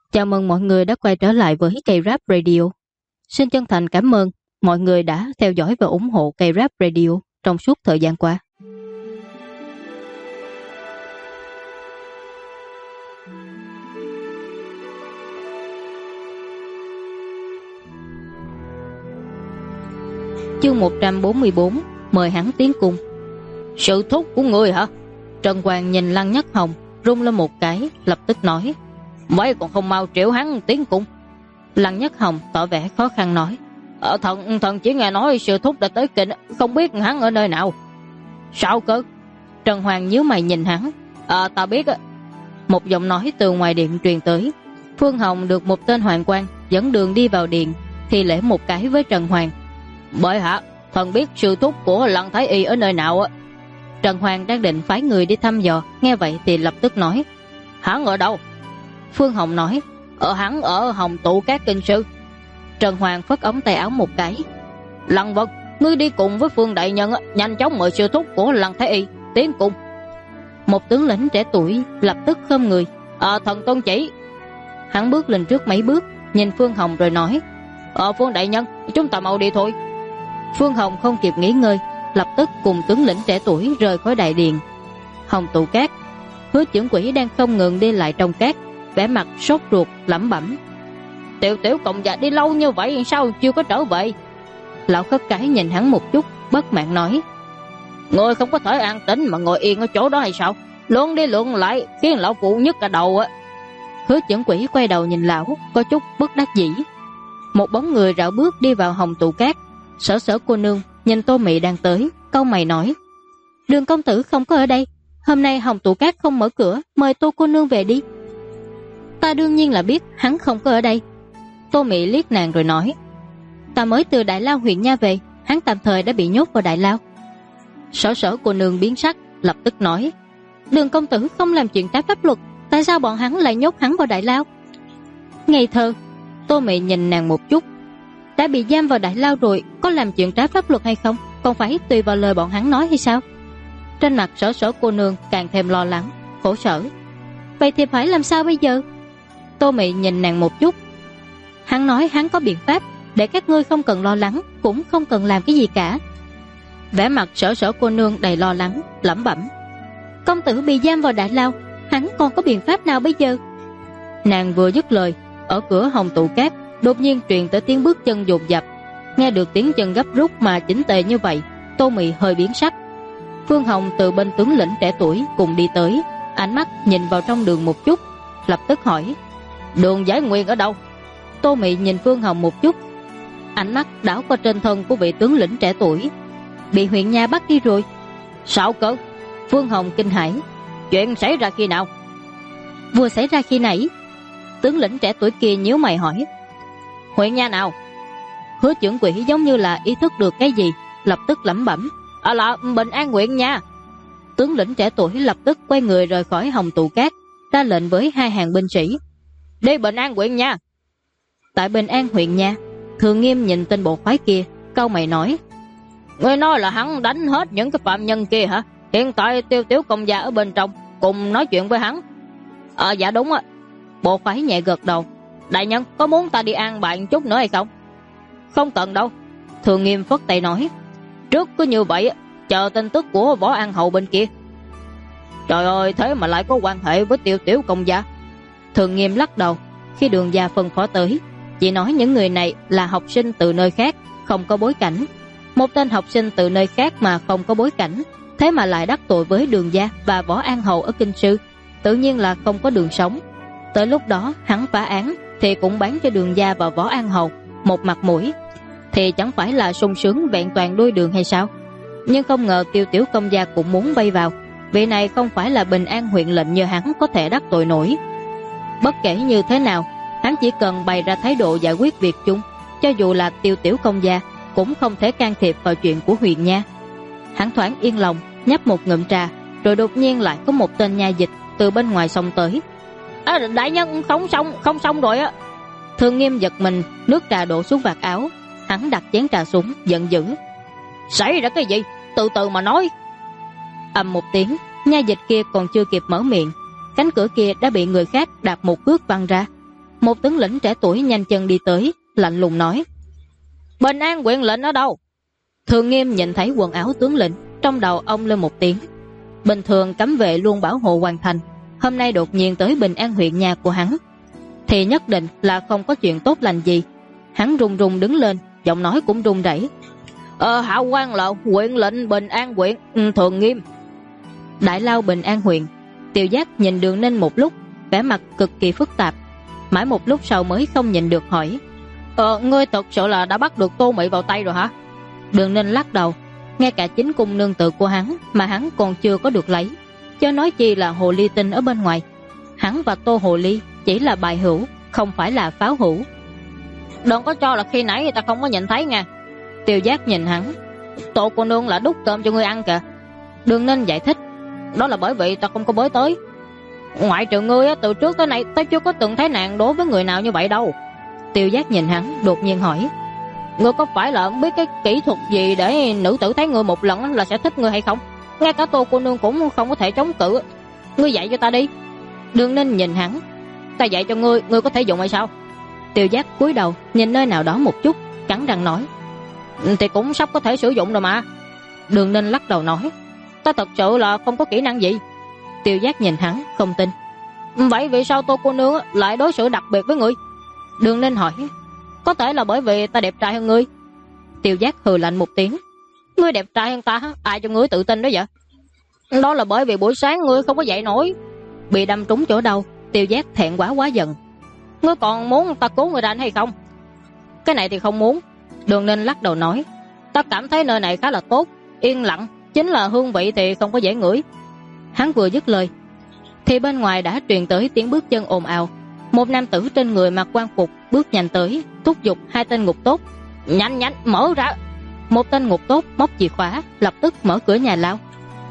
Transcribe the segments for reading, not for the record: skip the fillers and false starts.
Chào mừng mọi người đã quay trở lại với Cây Rap Radio. Xin chân thành cảm ơn mọi người đã theo dõi và ủng hộ Cây Rap Radio trong suốt thời gian qua. Chương 144, mời hắn tiến cung. Sự thúc của ngươi hả? Trần Hoàng nhìn Lăng Nhất Hồng rung lên một cái, lập tức nói: Vậy còn không mau triệu hắn tiến cung. Lăng Nhất Hồng tỏ vẻ khó khăn nói: Thần chỉ nghe nói sự thúc đã tới kinh, không biết hắn ở nơi nào. Sao cơ? Trần Hoàng nhíu mày nhìn hắn. Ta biết. Một giọng nói từ ngoài điện truyền tới. Phương Hồng được một tên hoàng quan dẫn đường đi vào điện, thì lễ một cái với Trần Hoàng: Bệ hạ, thần biết sự thúc của Lăng Thái Y ở nơi nào. Trần Hoàng đang định phái người đi thăm dò, nghe vậy thì lập tức nói: Hắn ở đâu? Phương Hồng nói: Hắn ở Hồng Tụ Các kinh sư. Trần Hoàng phất ống tay áo một cái: Lăng Vân, ngươi đi cùng với Phương đại nhân, nhanh chóng mời sư thúc của Lăng Thái Y tiến cung. Một tướng lĩnh trẻ tuổi lập tức khom người: Thần tôn chỉ. Hắn bước lên trước mấy bước, nhìn Phương Hồng rồi nói: Phương đại nhân, chúng ta mau đi thôi. Phương Hồng không kịp nghỉ ngơi, lập tức cùng tướng lĩnh trẻ tuổi rời khỏi đại điện. Hồng Tụ Các, Hứa Chưởng Quỷ đang không ngừng đi lại trong cát, vẻ mặt sốt ruột lẩm bẩm: Tiểu công gia đi lâu như vậy sao chưa có trở về? Lão Khất Cái nhìn hắn một chút, bất mãn nói: Ngươi không có thể an tĩnh mà ngồi yên ở chỗ đó hay sao? Luận đi luận lại khiến lão phụ nhức cả đầu. Hứa Chưởng Quỷ quay đầu nhìn lão, có chút bất đắc dĩ. Một bóng người rảo bước đi vào Hồng Tụ Các. Sở cô nương nhìn Tô Mị đang tới, cau mày nói: Đường công tử không có ở đây, hôm nay Hồng Tụ Các không mở cửa, mời Tô cô nương về đi. Ta đương nhiên là biết hắn không có ở đây. Tô Mị liếc nàng rồi nói: Ta mới từ Đại Lao huyện nha về, hắn tạm thời đã bị nhốt vào Đại Lao. Sở cô nương biến sắc, lập tức nói: Đường công tử không làm chuyện trái pháp luật, tại sao bọn hắn lại nhốt hắn vào Đại Lao? Ngây thơ. Tô Mị nhìn nàng một chút: Đã bị giam vào Đại Lao rồi, có làm chuyện trái pháp luật hay không còn phải tùy vào lời bọn hắn nói hay sao? Trên mặt sở cô nương càng thêm lo lắng, khổ sở. Vậy thì phải làm sao bây giờ? Tô Mị nhìn nàng một chút: Hắn nói hắn có biện pháp để các ngươi không cần lo lắng, cũng không cần làm cái gì cả. Vẻ mặt sở cô nương đầy lo lắng, lẩm bẩm: Công tử bị giam vào Đại Lao, hắn còn có biện pháp nào bây giờ? Nàng vừa dứt lời, ở cửa Hồng Tụ Các đột nhiên truyền tới tiếng bước chân dồn dập. Nghe được tiếng chân gấp rút mà chỉnh tề như vậy, Tô Mị hơi biến sắc. Phương Hồng từ bên tướng lĩnh trẻ tuổi cùng đi tới, ánh mắt nhìn vào trong đường một chút, lập tức hỏi: Đường Giải Nguyên ở đâu? Tô Mị nhìn Phương Hồng một chút, ánh mắt đảo qua trên thân của vị tướng lĩnh trẻ tuổi: Bị huyện nha bắt đi rồi. Sao cơ? Phương Hồng kinh hãi: Chuyện xảy ra khi nào? Vừa xảy ra khi nãy. Tướng lĩnh trẻ tuổi kia nhíu mày hỏi: Huyện nha nào? Hứa Chưởng Quỷ giống như là ý thức được cái gì, lập tức lẩm bẩm: Là Bình An huyện nha. Tướng lĩnh trẻ tuổi lập tức quay người rời khỏi Hồng Tụ Các, ra lệnh với hai hàng binh sĩ: Đi Bình An huyện nha. Tại Bình An huyện nha, Thường Nghiêm nhìn tên bộ khoái kia, cau mày nói: Ngươi nói là hắn đánh hết những cái phạm nhân kia hả? Hiện tại Tiểu công gia ở bên trong, cùng nói chuyện với hắn. Dạ đúng á. Bộ khoái nhẹ gật đầu: Đại nhân, có muốn ta đi an bài chút nữa hay không? Không cần đâu. Thường Nghiêm phất tay nói: Trước cứ như vậy, chờ tin tức của Võ An Hầu bên kia. Trời ơi, thế mà lại có quan hệ với Tiểu công gia. Thường Nghiêm lắc đầu. Khi Đường gia phân phó tới, chỉ nói những người này là học sinh từ nơi khác, không có bối cảnh. Một tên học sinh từ nơi khác mà không có bối cảnh, thế mà lại đắc tội với Đường gia và Võ An Hầu ở kinh sư, tự nhiên là không có đường sống. Tới lúc đó hắn phá án thì cũng bán cho Đường gia và Võ An Hầu một mặt mũi, thì chẳng phải là sung sướng vẹn toàn đôi đường hay sao? Nhưng không ngờ Tiểu công gia cũng muốn vây vào. Vị này không phải là Bình An huyện lệnh như hắn có thể đắc tội nổi. Bất kể như thế nào, hắn chỉ cần bày ra thái độ giải quyết việc chung, cho dù là Tiểu công gia cũng không thể can thiệp vào chuyện của huyện nha. Hắn thoáng yên lòng, nhấp một ngụm trà, rồi đột nhiên lại có một tên nha dịch từ bên ngoài xông tới: Đại nhân, không xong rồi á. Thường Nghiêm giật mình, nước trà đổ xuống vạt áo. Hắn đặt chén trà xuống, giận dữ: Xảy ra cái gì? Từ từ mà nói. Ầm một tiếng, nha dịch kia còn chưa kịp mở miệng, cánh cửa kia đã bị người khác đạp một cước văng ra. Một tướng lĩnh trẻ tuổi nhanh chân đi tới, lạnh lùng nói: Bình An huyện lệnh ở đâu? Thường Nghiêm nhìn thấy quần áo tướng lĩnh, trong đầu ông lên một tiếng. Bình thường cấm vệ luôn bảo hộ hoàn thành, hôm nay đột nhiên tới Bình An huyện nhà của hắn, thì nhất định là không có chuyện tốt lành gì. Hắn run run đứng lên, giọng nói cũng run rẩy. Hạ quan là huyện lệnh Bình An huyện Thường Nghiêm. Đại lao Bình An huyện. Tiêu Giác nhìn Đường Ninh một lúc, vẻ mặt cực kỳ phức tạp, mãi một lúc sau mới không nhịn được hỏi: Ngươi thật sự là đã bắt được Tô Mị vào tay rồi hả? Đường Ninh lắc đầu. Ngay cả chính cung nương tự của hắn mà hắn còn chưa có được lấy, chớ nói chi là hồ ly tinh ở bên ngoài. Hắn và Tô Hồ Ly chỉ là bài hữu, không phải là pháo hữu. Đừng có cho là khi nãy người ta không có nhìn thấy nha. Tiêu Giác nhìn hắn: Tô cô nương là đút cơm cho ngươi ăn kìa. Đường Ninh giải thích: Đó là bởi vì ta không có bới tới. Ngoại trừ ngươi, từ trước tới nay ta chưa có từng thấy nàng đối với người nào như vậy đâu. Tiêu Giác nhìn hắn, đột nhiên hỏi: Ngươi có phải là không biết cái kỹ thuật gì để nữ tử thấy ngươi một lần là sẽ thích ngươi hay không? Ngay cả Tô cô nương cũng không có thể chống cự. Ngươi dạy cho ta đi. Đường Ninh nhìn hắn: Ta dạy cho ngươi, ngươi có thể dùng hay sao? Tiêu Giác cúi đầu nhìn nơi nào đó một chút, cắn răng nói: Thì cũng sắp có thể sử dụng rồi mà. Đường Ninh lắc đầu nói: Ta thật sự là không có kỹ năng gì. Tiêu Giác nhìn hắn không tin: Vậy vì sao Tô cô nương lại đối xử đặc biệt với ngươi? Đường Ninh hỏi: Có thể là bởi vì ta đẹp trai hơn ngươi. Tiêu Giác hừ lạnh một tiếng: Ngươi đẹp trai hơn ta, ai cho ngươi tự tin đó vậy? Đó là bởi vì buổi sáng ngươi không có dậy nổi. Bị đâm trúng chỗ đầu, Tiêu Giác thẹn quá giận: Ngươi còn muốn ta cứu người ra hay không? Cái này thì không muốn. Đường Ninh lắc đầu nói: Ta cảm thấy nơi này khá là tốt, yên lặng, chính là hương vị thì không có dễ ngửi. Hắn vừa dứt lời thì bên ngoài đã truyền tới tiếng bước chân ồn ào. Một nam tử trên người mặc quan phục bước nhanh tới, thúc giục hai tên ngục tốt: Nhanh nhanh mở ra. Một tên ngục tốt móc chìa khóa, lập tức mở cửa nhà lao.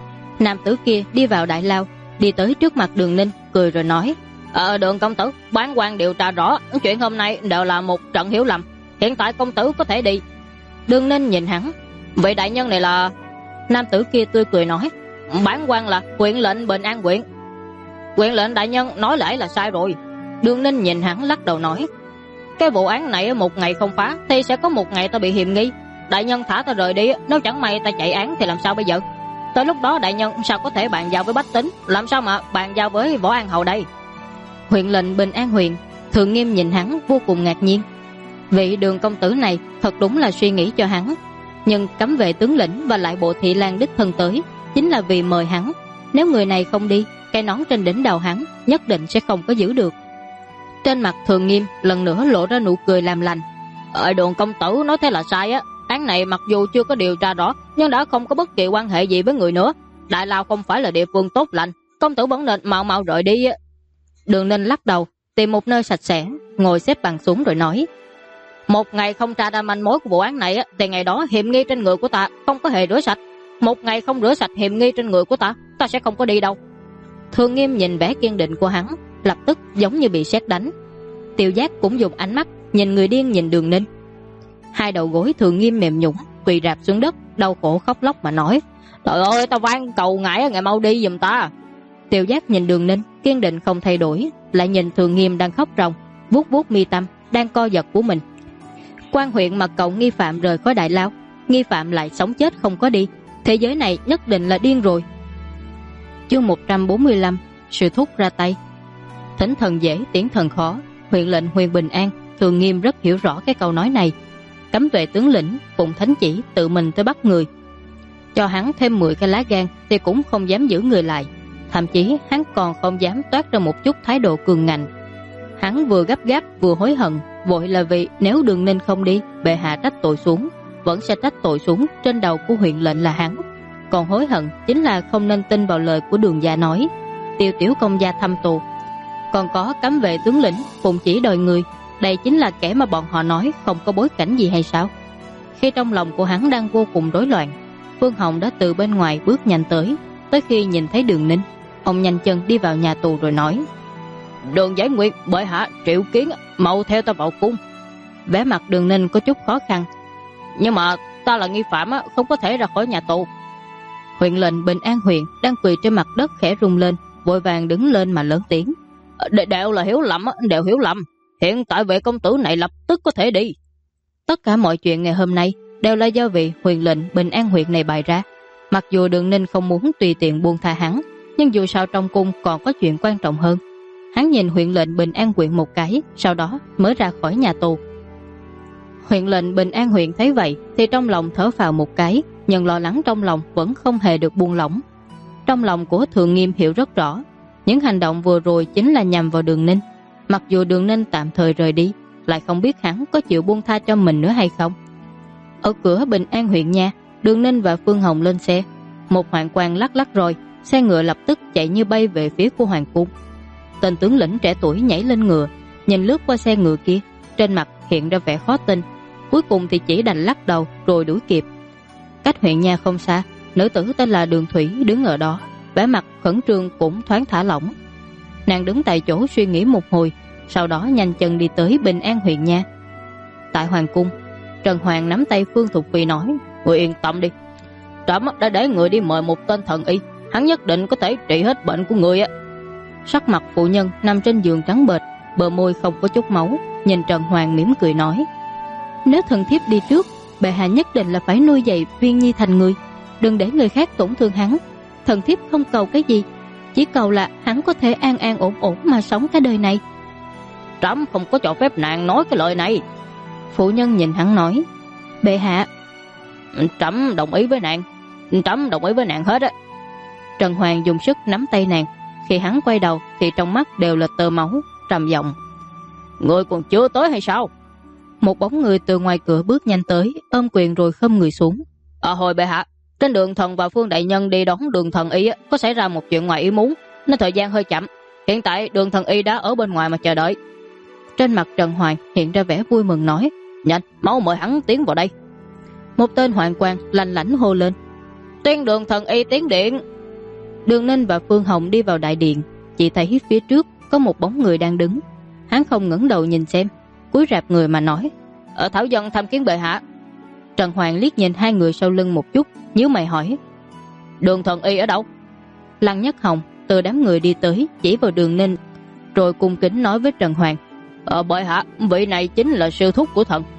Nam tử kia đi vào đại lao, đi tới trước mặt Đường Ninh, cười rồi nói: Đường công tử, bản quan điều tra rõ, chuyện hôm nay đều là một trận hiểu lầm, hiện tại công tử có thể đi. Đường Ninh nhìn hắn: Vị đại nhân này là? Nam tử kia tươi cười nói: Bản quan là huyện lệnh Bình An huyện. Huyện lệnh đại nhân nói lại là sai rồi. Đường Ninh nhìn hắn lắc đầu nói: Cái vụ án này một ngày không phá thì sẽ có một ngày ta bị hiềm nghi. Đại nhân thả ta rời đi, nếu chẳng may ta chạy án thì làm sao bây giờ? Tới lúc đó đại nhân sao có thể bàn giao với bách tính, làm sao mà bàn giao với Võ An Hầu đây? Huyện lệnh Bình An huyện. Thường Nghiêm nhìn hắn vô cùng ngạc nhiên. Vị Đường công tử này thật đúng là suy nghĩ cho hắn. Nhưng cấm vệ tướng lĩnh và lại bộ thị lang đích thân tới chính là vì mời hắn. Nếu người này không đi, cái nón trên đỉnh đầu hắn nhất định sẽ không có giữ được. Trên mặt Thường Nghiêm lần nữa lộ ra nụ cười làm lành: Đường công tử nói thế là sai á. Án này mặc dù chưa có điều tra rõ, nhưng đã không có bất kỳ quan hệ gì với người nữa. Đại lao không phải là địa phương tốt lành, công tử vẫn nên mau mau rời đi. Đường Ninh lắc đầu, tìm một nơi sạch sẽ, ngồi xếp bằng xuống rồi nói: Một ngày không tra ra manh mối của vụ án này thì ngày đó hiểm nghi trên người của ta không có hề rửa sạch. Một ngày không rửa sạch hiểm nghi trên người của ta, ta sẽ không có đi đâu. Thường Nghiêm nhìn vẻ kiên định của hắn, lập tức giống như bị sét đánh. Tiêu Giác cũng dùng ánh mắt nhìn người điên nhìn Đường Ninh. Hai đầu gối Thường Nghiêm mềm nhũn, quỳ rạp xuống đất, đau khổ khóc lóc mà nói: Trời ơi, ta van cầu ngài ngày mau đi giùm ta. Tiêu Giác nhìn Đường Ninh kiên định không thay đổi, lại nhìn Thường Nghiêm đang khóc ròng, vuốt vuốt mi tâm đang co giật của mình. Quan huyện mà cậu nghi phạm rời khỏi đại lao, nghi phạm lại sống chết không có đi, thế giới này nhất định là điên rồi. Chương 145: Sự thúc ra tay. Thỉnh thần dễ tiến thần khó. Huyện lệnh huyện Bình An Thường Nghiêm rất hiểu rõ cái câu nói này. Cấm vệ tướng lĩnh phụng thánh chỉ tự mình tới bắt người, cho hắn thêm 10 cái lá gan thì cũng không dám giữ người lại. Thậm chí hắn còn không dám toát ra một chút thái độ cường ngạnh. Hắn vừa gấp gáp vừa hối hận, vội là vì nếu Đường Ninh không đi, bệ hạ trách tội xuống, vẫn sẽ trách tội xuống trên đầu của huyện lệnh là hắn. Còn hối hận chính là không nên tin vào lời của Đường gia nói Tiêu tiểu công gia thăm tù. Còn có cấm vệ tướng lĩnh phụng chỉ đòi người, đây chính là kẻ mà bọn họ nói không có bối cảnh gì hay sao? Khi trong lòng của hắn đang vô cùng rối loạn, Phương Hồng đã từ bên ngoài bước nhanh tới. Tới khi nhìn thấy Đường Ninh, ông nhanh chân đi vào nhà tù rồi nói: Đường Giải Nguyệt, bệ hạ triệu kiến, mau theo ta vào cung. Vẻ mặt Đường Ninh có chút khó khăn: Nhưng mà ta là nghi phạm, không có thể ra khỏi nhà tù. Huyện lệnh Bình An huyện đang quỳ trên mặt đất khẽ rung lên, vội vàng đứng lên mà lớn tiếng: Đều là hiểu lầm, đều hiểu lầm. Hiện tại vị công tử này lập tức có thể đi. Tất cả mọi chuyện ngày hôm nay đều là do vị huyền lệnh Bình An huyện này bày ra. Mặc dù Đường Ninh không muốn tùy tiện buông tha hắn, nhưng dù sao trong cung còn có chuyện quan trọng hơn. Hắn nhìn huyện lệnh Bình An huyện một cái, sau đó mới ra khỏi nhà tù. Huyện lệnh Bình An huyện thấy vậy thì trong lòng thở phào một cái, nhưng lo lắng trong lòng vẫn không hề được buông lỏng. Trong lòng của Thường Nghiêm hiểu rất rõ, những hành động vừa rồi chính là nhằm vào Đường Ninh. Mặc dù Đường Ninh tạm thời rời đi, lại không biết hắn có chịu buông tha cho mình nữa hay không. Ở cửa Bình An huyện nha, Đường Ninh và Phương Hồng lên xe. Một hoạn quan lắc lắc rồi, xe ngựa lập tức chạy như bay về phía của hoàng cung. Tên tướng lĩnh trẻ tuổi nhảy lên ngựa, nhìn lướt qua xe ngựa kia, trên mặt hiện ra vẻ khó tin. Cuối cùng thì chỉ đành lắc đầu rồi đuổi kịp. Cách huyện nha không xa, nữ tử tên là Đường Thủy đứng ở đó, vẻ mặt khẩn trương cũng thoáng thả lỏng. Nàng đứng tại chỗ suy nghĩ một hồi, sau đó nhanh chân đi tới Bình An huyện nha. Tại hoàng cung, Trần Hoàng nắm tay Phương Thục Phi nói: "Người yên tâm đi, trẫm đã để người đi mời một tên thần y, hắn nhất định có thể trị hết bệnh của người á." Sắc mặt phụ nhân nằm trên giường trắng bệch, bờ môi không có chút máu, nhìn Trần Hoàng mỉm cười nói: "Nếu thần thiếp đi trước, bệ hạ nhất định là phải nuôi dạy Viên Nhi thành người, đừng để người khác tổn thương hắn. Thần thiếp không cầu cái gì, chỉ cầu là hắn có thể an an ổn ổn mà sống cả đời này." "Trẫm không có cho phép nàng nói cái lời này." Phụ nhân nhìn hắn nói: "Bệ hạ." Trẫm đồng ý với nàng, trẫm đồng ý với nàng hết á." Trần Hoàng dùng sức nắm tay nàng. Khi hắn quay đầu thì trong mắt đều là tơ máu, trầm giọng: "Người còn chưa tới hay sao?" Một bóng người từ ngoài cửa bước nhanh tới, ôm quyền rồi khom người xuống. Hồi bệ hạ, trên đường thần và Phương đại nhân đi đón Đường thần y có xảy ra một chuyện ngoài ý muốn, nên thời gian hơi chậm. Hiện tại Đường thần y đã ở bên ngoài mà chờ đợi." Trên mặt Trần Hoàng hiện ra vẻ vui mừng nói: "Nhanh, mau mời hắn tiến vào đây." Một tên hoạn quan lanh lảnh hô lên: "Tuyên Đường thần y tiến điện." Đường Ninh và Phương Hồng đi vào đại điện, chỉ thấy phía trước có một bóng người đang đứng. Hắn không ngẩng đầu nhìn xem, cúi rạp người mà nói: "Ở thảo dân tham kiến bệ hạ." Trần Hoàng liếc nhìn hai người sau lưng một chút, nhíu mày hỏi: "Đường thần y ở đâu?" Lăng Nhất Hồng từ đám người đi tới, chỉ vào Đường Ninh, rồi cung kính nói với Trần Hoàng: "Bệ hạ, vị này chính là sư thúc của thần."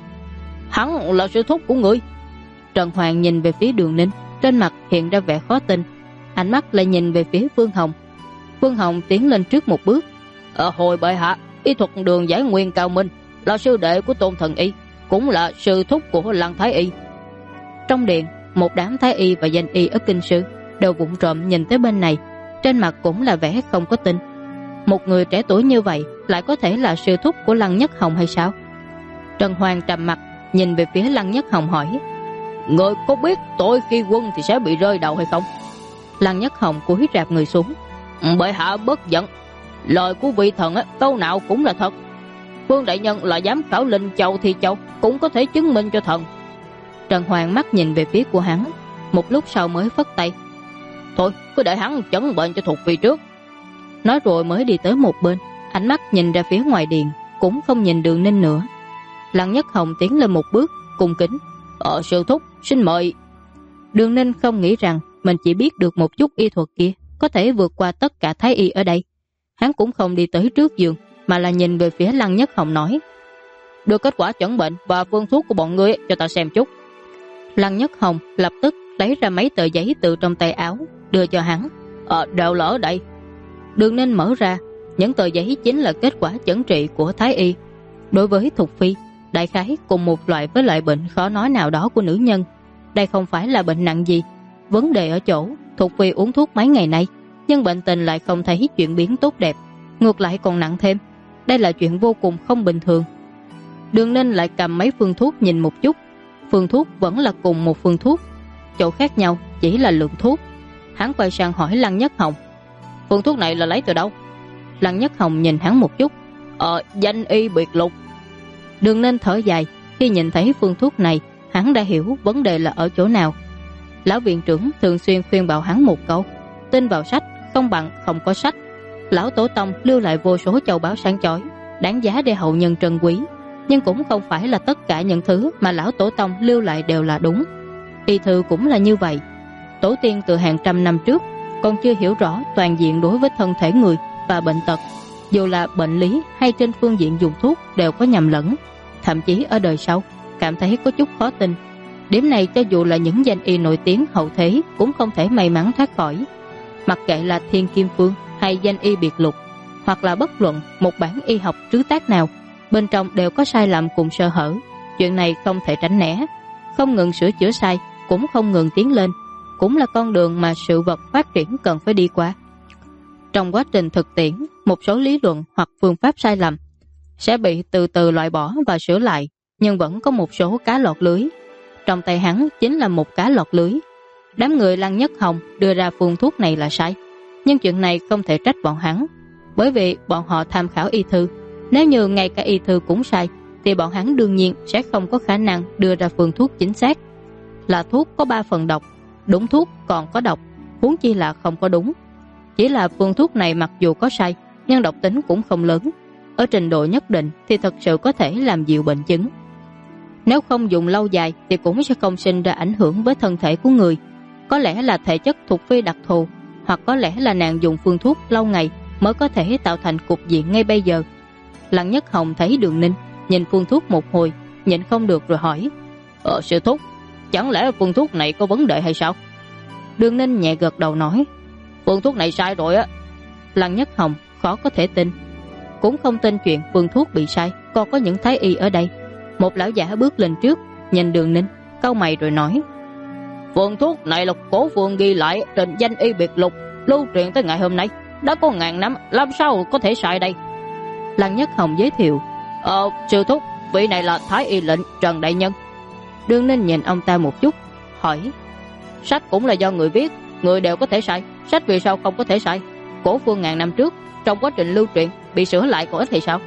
"Hắn là sư thúc của ngươi?" Trần Hoàng nhìn về phía Đường Ninh, trên mặt hiện ra vẻ khó tin. Ánh mắt lại nhìn về phía Phương Hồng. Phương Hồng tiến lên trước một bước: "Hồi bệ hạ, y thuật Đường Giải Nguyên cao minh, là sư đệ của Tôn thần y, cũng là sư thúc của Lăng thái y." Trong điện, một đám thái y và danh y ở kinh sư đều vụng trộm nhìn tới bên này, trên mặt cũng là vẻ không có tin. Một người trẻ tuổi như vậy lại có thể là sư thúc của Lăng Nhất Hồng hay sao? Trần Hoàng trầm mặt nhìn về phía Lăng Nhất Hồng hỏi: "Người có biết tôi khi quân thì sẽ bị rơi đầu hay không?" Lăng Nhất Hồng cúi rạp người xuống: "Bệ hạ bất giận, lời của vị thần câu nào cũng là thật. Phương đại nhân là giám khảo Linh Châu thì Châu cũng có thể chứng minh cho thần." Trần Hoàng mắt nhìn về phía của hắn, một lúc sau mới phất tay: "Thôi, cứ để hắn chẩn bệnh cho Thục Phi trước." Nói rồi mới đi tới một bên, ánh mắt nhìn ra phía ngoài điện, cũng không nhìn Đường Ninh nữa. Lăng Nhất Hồng tiến lên một bước, cung kính: "Sư thúc, xin mời." Đường Ninh không nghĩ rằng mình chỉ biết được một chút y thuật kia có thể vượt qua tất cả thái y ở đây. Hắn cũng không đi tới trước giường, mà là nhìn về phía Lăng Nhất Hồng nói: "Đưa kết quả chẩn bệnh và phương thuốc của bọn ngươi cho ta xem chút." Lăng Nhất Hồng lập tức lấy ra mấy tờ giấy từ trong tay áo, đưa cho hắn: "Đều là ở đây." Đường Ninh mở ra, những tờ giấy chính là kết quả chẩn trị của thái y. Đối với Thục Phi, đại khái cùng một loại với loại bệnh khó nói nào đó của nữ nhân. Đây không phải là bệnh nặng gì. Vấn đề ở chỗ Thục Phi uống thuốc mấy ngày nay, nhưng bệnh tình lại không thấy chuyển biến tốt đẹp, ngược lại còn nặng thêm. Đây là chuyện vô cùng không bình thường. Đường Ninh lại cầm mấy phương thuốc nhìn một chút. Phương thuốc vẫn là cùng một phương thuốc, chỗ khác nhau chỉ là lượng thuốc. Hắn quay sang hỏi Lăng Nhất Hồng: "Phương thuốc này là lấy từ đâu?" Lăng Nhất Hồng nhìn hắn một chút: "Danh y biệt lục." Đường Ninh thở dài, khi nhìn thấy phương thuốc này, hắn đã hiểu vấn đề là ở chỗ nào. Lão viện trưởng thường xuyên khuyên bảo hắn một câu: tin vào sách không bằng không có sách. Lão tổ tông lưu lại vô số châu báu sáng chói, đáng giá để hậu nhân trân quý, nhưng cũng không phải là tất cả những thứ mà lão tổ tông lưu lại đều là đúng. Y thư cũng là như vậy. Tổ tiên từ hàng trăm năm trước còn chưa hiểu rõ toàn diện đối với thân thể người và bệnh tật, Dù là bệnh lý hay trên phương diện dùng thuốc đều có nhầm lẫn, thậm chí ở đời sau cảm thấy có chút khó tin. Điểm này cho dù là những danh y nổi tiếng hậu thế cũng không thể may mắn thoát khỏi. Mặc kệ là Thiên Kim Phương hay danh y biệt lục, hoặc là bất luận một bản y học trứ tác nào, bên trong đều có sai lầm cùng sơ hở. Chuyện này không thể tránh né, không ngừng sửa chữa sai cũng không ngừng tiến lên, cũng là con đường mà sự vật phát triển cần phải đi qua. Trong quá trình thực tiễn, một số lý luận hoặc phương pháp sai lầm sẽ bị từ từ loại bỏ và sửa lại, nhưng vẫn có một số cá lọt lưới. Trong tay hắn chính là một cá lọt lưới. Đám người Lăng Nhất Hồng đưa ra phương thuốc này là sai, nhưng chuyện này không thể trách bọn hắn, bởi vì bọn họ tham khảo y thư. Nếu như ngay cả y thư cũng sai thì bọn hắn đương nhiên sẽ không có khả năng đưa ra phương thuốc chính xác. Là thuốc có 3 phần độc, đúng thuốc còn có độc, huống chi là không có đúng. Chỉ là phương thuốc này mặc dù có sai nhưng độc tính cũng không lớn, ở trình độ nhất định thì thật sự có thể làm dịu bệnh chứng. Nếu không dùng lâu dài thì cũng sẽ không sinh ra ảnh hưởng với thân thể của người. Có lẽ là thể chất thuộc phi đặc thù, hoặc có lẽ là nàng dùng phương thuốc lâu ngày mới có thể tạo thành cục diện ngay bây giờ. Lăng Nhất Hồng thấy Đường Ninh nhìn phương thuốc một hồi, nhịn không được rồi hỏi: Sư thúc, chẳng lẽ phương thuốc này có vấn đề hay sao? Đường Ninh nhẹ gật đầu nói: Phương thuốc này sai rồi á. Lăng Nhất Hồng khó có thể tin, cũng không tin chuyện phương thuốc bị sai, còn có những thái y ở đây. Một lão giả bước lên trước, nhìn Đường Ninh, cau mày rồi nói: Phương thuốc này là cổ phương ghi lại trên danh y biệt lục, lưu truyền tới ngày hôm nay, đã có ngàn năm, làm sao có thể sai đây? Lăng Nhất Hồng giới thiệu: Sư thúc, vị này là thái y lệnh Trần đại nhân. Đường Ninh nhìn ông ta một chút, hỏi: Sách cũng là do người viết, người đều có thể sai, sách vì sao không có thể sai? Cổ phương ngàn năm trước trong quá trình lưu truyền bị sửa lại có ích thì sao?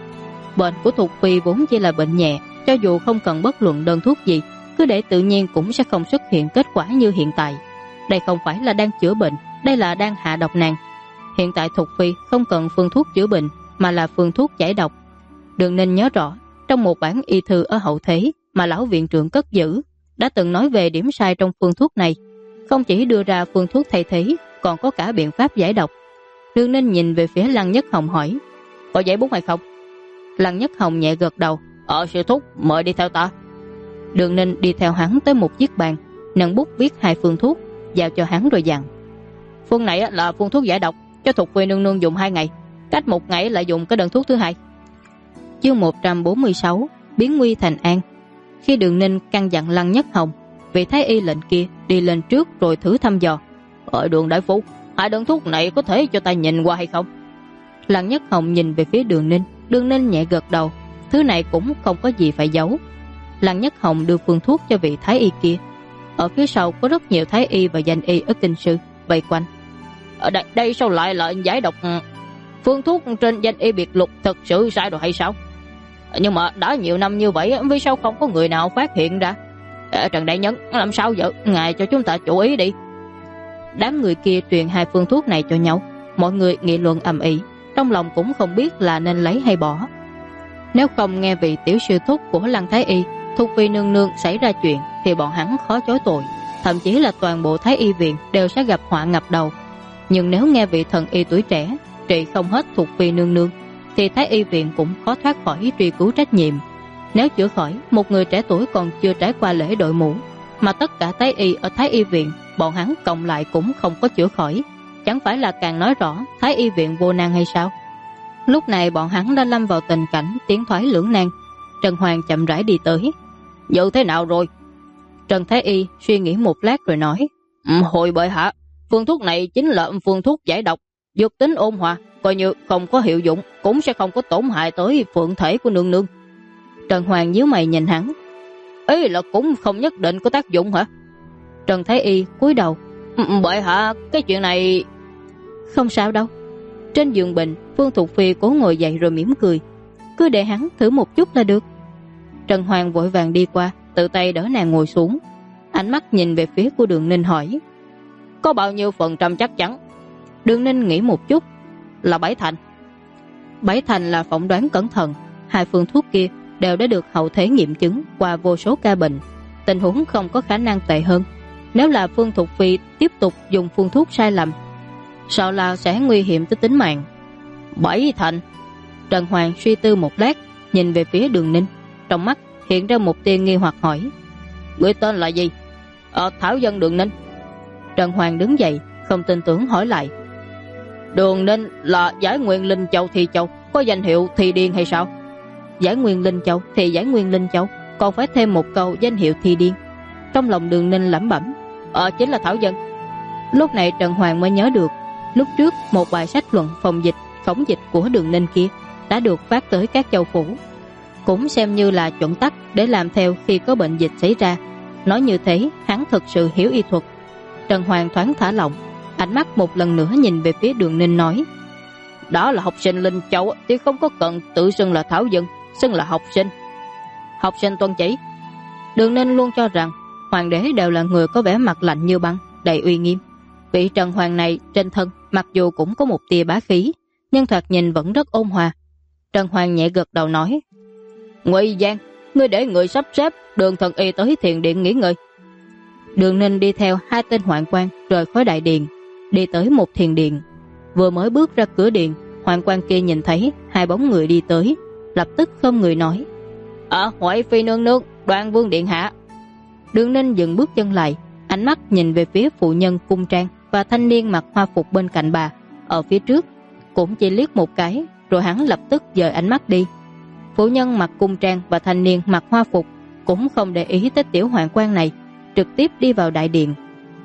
Bệnh của Thục Phi vốn chỉ là bệnh nhẹ, cho dù không cần bất luận đơn thuốc gì, cứ để tự nhiên cũng sẽ không xuất hiện kết quả như hiện tại. Đây không phải là đang chữa bệnh, đây là đang hạ độc nàng. Hiện tại Thục Phi không cần phương thuốc chữa bệnh, mà là phương thuốc giải độc. Đường Ninh nhớ rõ, trong một bản y thư ở hậu thế mà lão viện trưởng cất giữ, đã từng nói về điểm sai trong phương thuốc này. Không chỉ đưa ra phương thuốc thay thế, còn có cả biện pháp giải độc. Đường Ninh nhìn về phía Lăng Nhất Hồng hỏi: Có giấy bút hay không? Lăng Nhất Hồng nhẹ gật đầu: Sư thúc, mời đi theo ta. Đường Ninh đi theo hắn tới một chiếc bàn, nâng bút viết 2 phương thuốc, giao cho hắn rồi dặn: Phương này là phương thuốc giải độc, cho Thục Phi nương nương dùng 2 ngày, cách 1 ngày là dùng cái đơn thuốc thứ 2. Chương 146: Biến nguy thành an. Khi Đường Ninh căn dặn Lăng Nhất Hồng, vị thái y lệnh kia đi lên trước rồi thử thăm dò: Ở Đường đại phu, 2 đơn thuốc này có thể cho ta nhìn qua hay không? Lăng Nhất Hồng nhìn về phía Đường Ninh, Đường Ninh nhẹ gật đầu: Thứ này cũng không có gì phải giấu. Lăng Nhất Hồng đưa phương thuốc cho vị thái y kia. Ở phía sau có rất nhiều thái y và danh y ở kinh sư vây quanh. Ở đây sao lại là giải độc? Phương thuốc trên danh y biệt lục thật sự sai rồi hay sao? Nhưng mà đã nhiều năm như vậy, vì sao không có người nào phát hiện ra? Trần đại nhân, làm sao vậy? Ngài cho chúng ta chú ý đi. Đám người kia truyền 2 phương thuốc này cho nhau, mọi người nghị luận ầm ĩ, trong lòng cũng không biết là nên lấy hay bỏ. Nếu không nghe vị tiểu sư thúc của Lăng thái y Thục Phi nương nương xảy ra chuyện thì bọn hắn khó chối tội, thậm chí là toàn bộ thái y viện đều sẽ gặp họa ngập đầu. Nhưng nếu nghe vị thần y tuổi trẻ trị không hết Thục Phi nương nương thì thái y viện cũng khó thoát khỏi truy cứu trách nhiệm. Nếu chữa khỏi một người trẻ tuổi còn chưa trải qua lễ đội mũ, mà tất cả thái y ở thái y viện bọn hắn cộng lại cũng không có chữa khỏi, chẳng phải là càng nói rõ thái y viện vô năng hay sao? Lúc này bọn hắn đã lâm vào tình cảnh tiến thoái lưỡng nan. Trần Hoàng chậm rãi đi tới: Dự thế nào rồi? Trần Thái Y suy nghĩ một lát rồi nói: Hồi bệ hạ, phương thuốc này chính là phương thuốc giải độc, dược tính ôn hòa, coi như không có hiệu dụng cũng sẽ không có tổn hại tới phượng thể của nương nương. Trần Hoàng nhíu mày nhìn hắn: Ý là cũng không nhất định có tác dụng hả? Trần Thái Y cúi đầu: Bệ hạ, cái chuyện này không sao đâu. Trên giường bệnh, Phương Thục Phi cố ngồi dậy rồi mỉm cười: Cứ để hắn thử một chút là được. Trần Hoàng vội vàng đi qua, tự tay đỡ nàng ngồi xuống, ánh mắt nhìn về phía của Đường Ninh hỏi: Có bao nhiêu % chắc chắn? Đường Ninh nghĩ một chút: Là 7 thành. 7 thành là phỏng đoán cẩn thận. 2 phương thuốc kia đều đã được hậu thế nghiệm chứng qua vô số ca bệnh, tình huống không có khả năng tệ hơn. Nếu là Phương Thục Phi tiếp tục dùng phương thuốc sai lầm, sợ là sẽ nguy hiểm tới tính mạng. 7 thành. Trần Hoàng suy tư một lát, nhìn về phía Đường Ninh, trong mắt hiện ra một tia nghi hoặc hỏi: Ngươi tên là gì? Thảo dân Đường Ninh. Trần Hoàng đứng dậy, không tin tưởng hỏi lại: Đường Ninh là Giải Nguyên Linh Châu Thi Châu, có danh hiệu Thi Điên hay sao? Giải Nguyên Linh Châu thì Giải Nguyên Linh Châu, còn phải thêm một câu danh hiệu Thi Điên. Trong lòng Đường Ninh lẩm bẩm: chính là Thảo dân. Lúc này Trần Hoàng mới nhớ được, lúc trước một bài sách luận phòng dịch, khổng dịch của Đường Ninh kia đã được phát tới các châu phủ, cũng xem như là chuẩn tắc để làm theo khi có bệnh dịch xảy ra. Nói như thế, hắn thực sự hiểu y thuật. Trần Hoàng thoáng thả lỏng, ánh mắt một lần nữa nhìn về phía Đường Ninh nói: Đó là học sinh Linh Châu thì không có cần tự xưng là Thảo dân, xưng là học sinh. Học sinh tuân chỉ. Đường Ninh luôn cho rằng hoàng đế đều là người có vẻ mặt lạnh như băng, đầy uy nghiêm. Vị Trần Hoàng này trên thân mặc dù cũng có một tia bá khí, nhưng thoạt nhìn vẫn rất ôn hòa. Trần Hoàng nhẹ gật đầu nói: Ngụy Giang, ngươi để người sắp xếp Đường thần y tới thiền điện nghỉ ngơi. Đường Ninh đi theo hai tên hoạn quan rời khỏi đại điện, đi tới một thiền điện. Vừa mới bước ra cửa điện, hoạn quan kia nhìn thấy hai bóng người đi tới, lập tức không người nói: Huệ phi nương nương, Đoan Vương điện hạ. Đường Ninh dừng bước chân lại, ánh mắt nhìn về phía phụ nhân cung trang và thanh niên mặc hoa phục bên cạnh bà ở phía trước, cũng chỉ liếc một cái rồi hắn lập tức dời ánh mắt đi. Phụ nhân mặc cung trang và thanh niên mặc hoa phục cũng không để ý tới tiểu hoạn quan này, trực tiếp đi vào đại điện.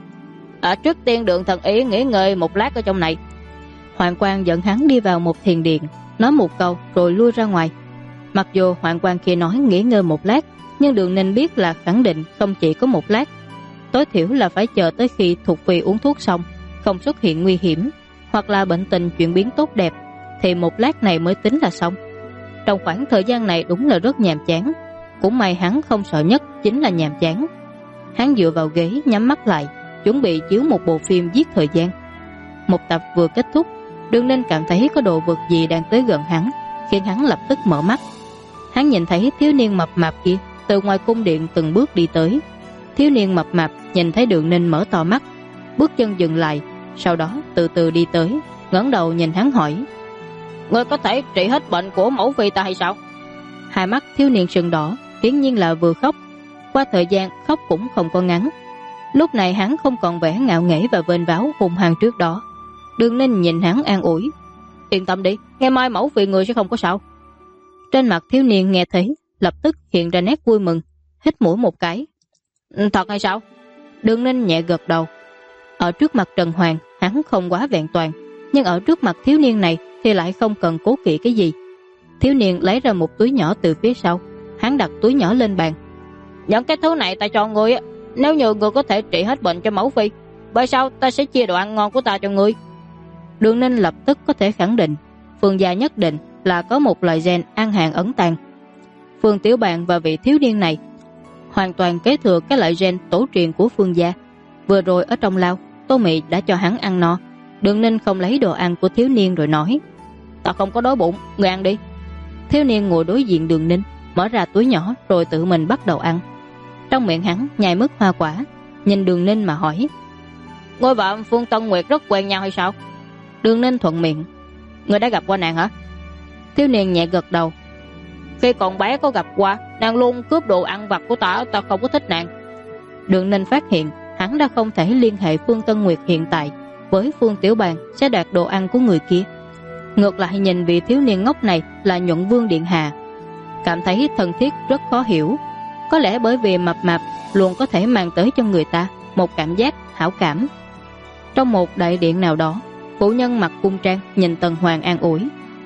Trước tiên Đường thần y nghỉ ngơi một lát ở trong này. Hoạn quan dẫn hắn đi vào một thiền điện, nói một câu rồi lui ra ngoài. Mặc dù hoạn quan kia nói nghỉ ngơi một lát, nhưng Đường Ninh biết là khẳng định không chỉ có một lát, tối thiểu là phải chờ tới khi Thục Phi uống thuốc xong, không xuất hiện nguy hiểm hoặc là bệnh tình chuyển biến tốt đẹp, thì một lát này mới tính là xong. Trong khoảng thời gian này đúng là rất nhàm chán. Cũng may hắn không sợ nhất chính là nhàm chán. Hắn dựa vào ghế nhắm mắt lại, chuẩn bị chiếu một bộ phim giết thời gian. Một tập vừa kết thúc, Đường Ninh cảm thấy có đồ vật gì đang tới gần hắn, khiến hắn lập tức mở mắt. Hắn nhìn thấy thiếu niên mập mạp kia từ ngoài cung điện từng bước đi tới. Thiếu niên mập mạp nhìn thấy Đường Ninh mở to mắt, bước chân dừng lại, sau đó từ từ đi tới, ngẩng đầu nhìn hắn hỏi: Ngươi có thể trị hết bệnh của mẫu phi ta hay sao? Hai mắt thiếu niên sưng đỏ, hiển nhiên là vừa khóc. Qua thời gian khóc cũng không có ngắn. Lúc này hắn không còn vẻ ngạo nghễ và vênh váo hung hăng trước đó. Đường Ninh nhìn hắn an ủi: Yên tâm đi, ngày mai mẫu phi người sẽ không có sao. Trên mặt thiếu niên nghe thấy lập tức hiện ra nét vui mừng, hít mũi một cái: Thật hay sao? Đường Ninh nhẹ gật đầu. Ở trước mặt Trần Hoàng hắn không quá vẹn toàn, nhưng ở trước mặt thiếu niên này thì lại không cần cố kỵ cái gì. Thiếu niên lấy ra một túi nhỏ từ phía sau, hắn đặt túi nhỏ lên bàn: Những cái thứ này ta cho ngươi, nếu như ngươi có thể trị hết bệnh cho mẫu phi, bởi sao ta sẽ chia đồ ăn ngon của ta cho ngươi. Đường Ninh lập tức có thể khẳng định Phương gia nhất định là có một loại gen ăn hàng ẩn tàng. Phương Tiểu Bàn và vị thiếu niên này hoàn toàn kế thừa cái loại gen tổ truyền của Phương gia. Vừa rồi ở trong lao, Tô Mị đã cho hắn ăn no. Đường Ninh không lấy đồ ăn của thiếu niên rồi nói: Ta không có đói bụng, ngươi ăn đi. Thiếu niên ngồi đối diện Đường Ninh, mở ra túi nhỏ rồi tự mình bắt đầu ăn. Trong miệng hắn nhai mứt hoa quả, nhìn Đường Ninh mà hỏi: Ngươi và Phương Tân Nguyệt rất quen nhau hay sao? Đường Ninh thuận miệng: Ngươi đã gặp qua nàng hả? Thiếu niên nhẹ gật đầu: Khi còn bé có gặp qua, nàng luôn cướp đồ ăn vặt của ta không có thích nàng. Đường Ninh phát hiện hắn đã không thể liên hệ Phương Tân Nguyệt hiện tại với Phương Tiểu Bàn sẽ đoạt đồ ăn của người kia. Ngược lại nhìn vị thiếu niên ngốc này là Nhuận Vương điện hạ, cảm thấy thân thiết rất khó hiểu. Có lẽ bởi vì mập mạp luôn có thể mang tới cho người ta một cảm giác hảo cảm. Trong một đại điện nào đó, phụ nhân mặc cung trang nhìn Tần Hoàng an ủi: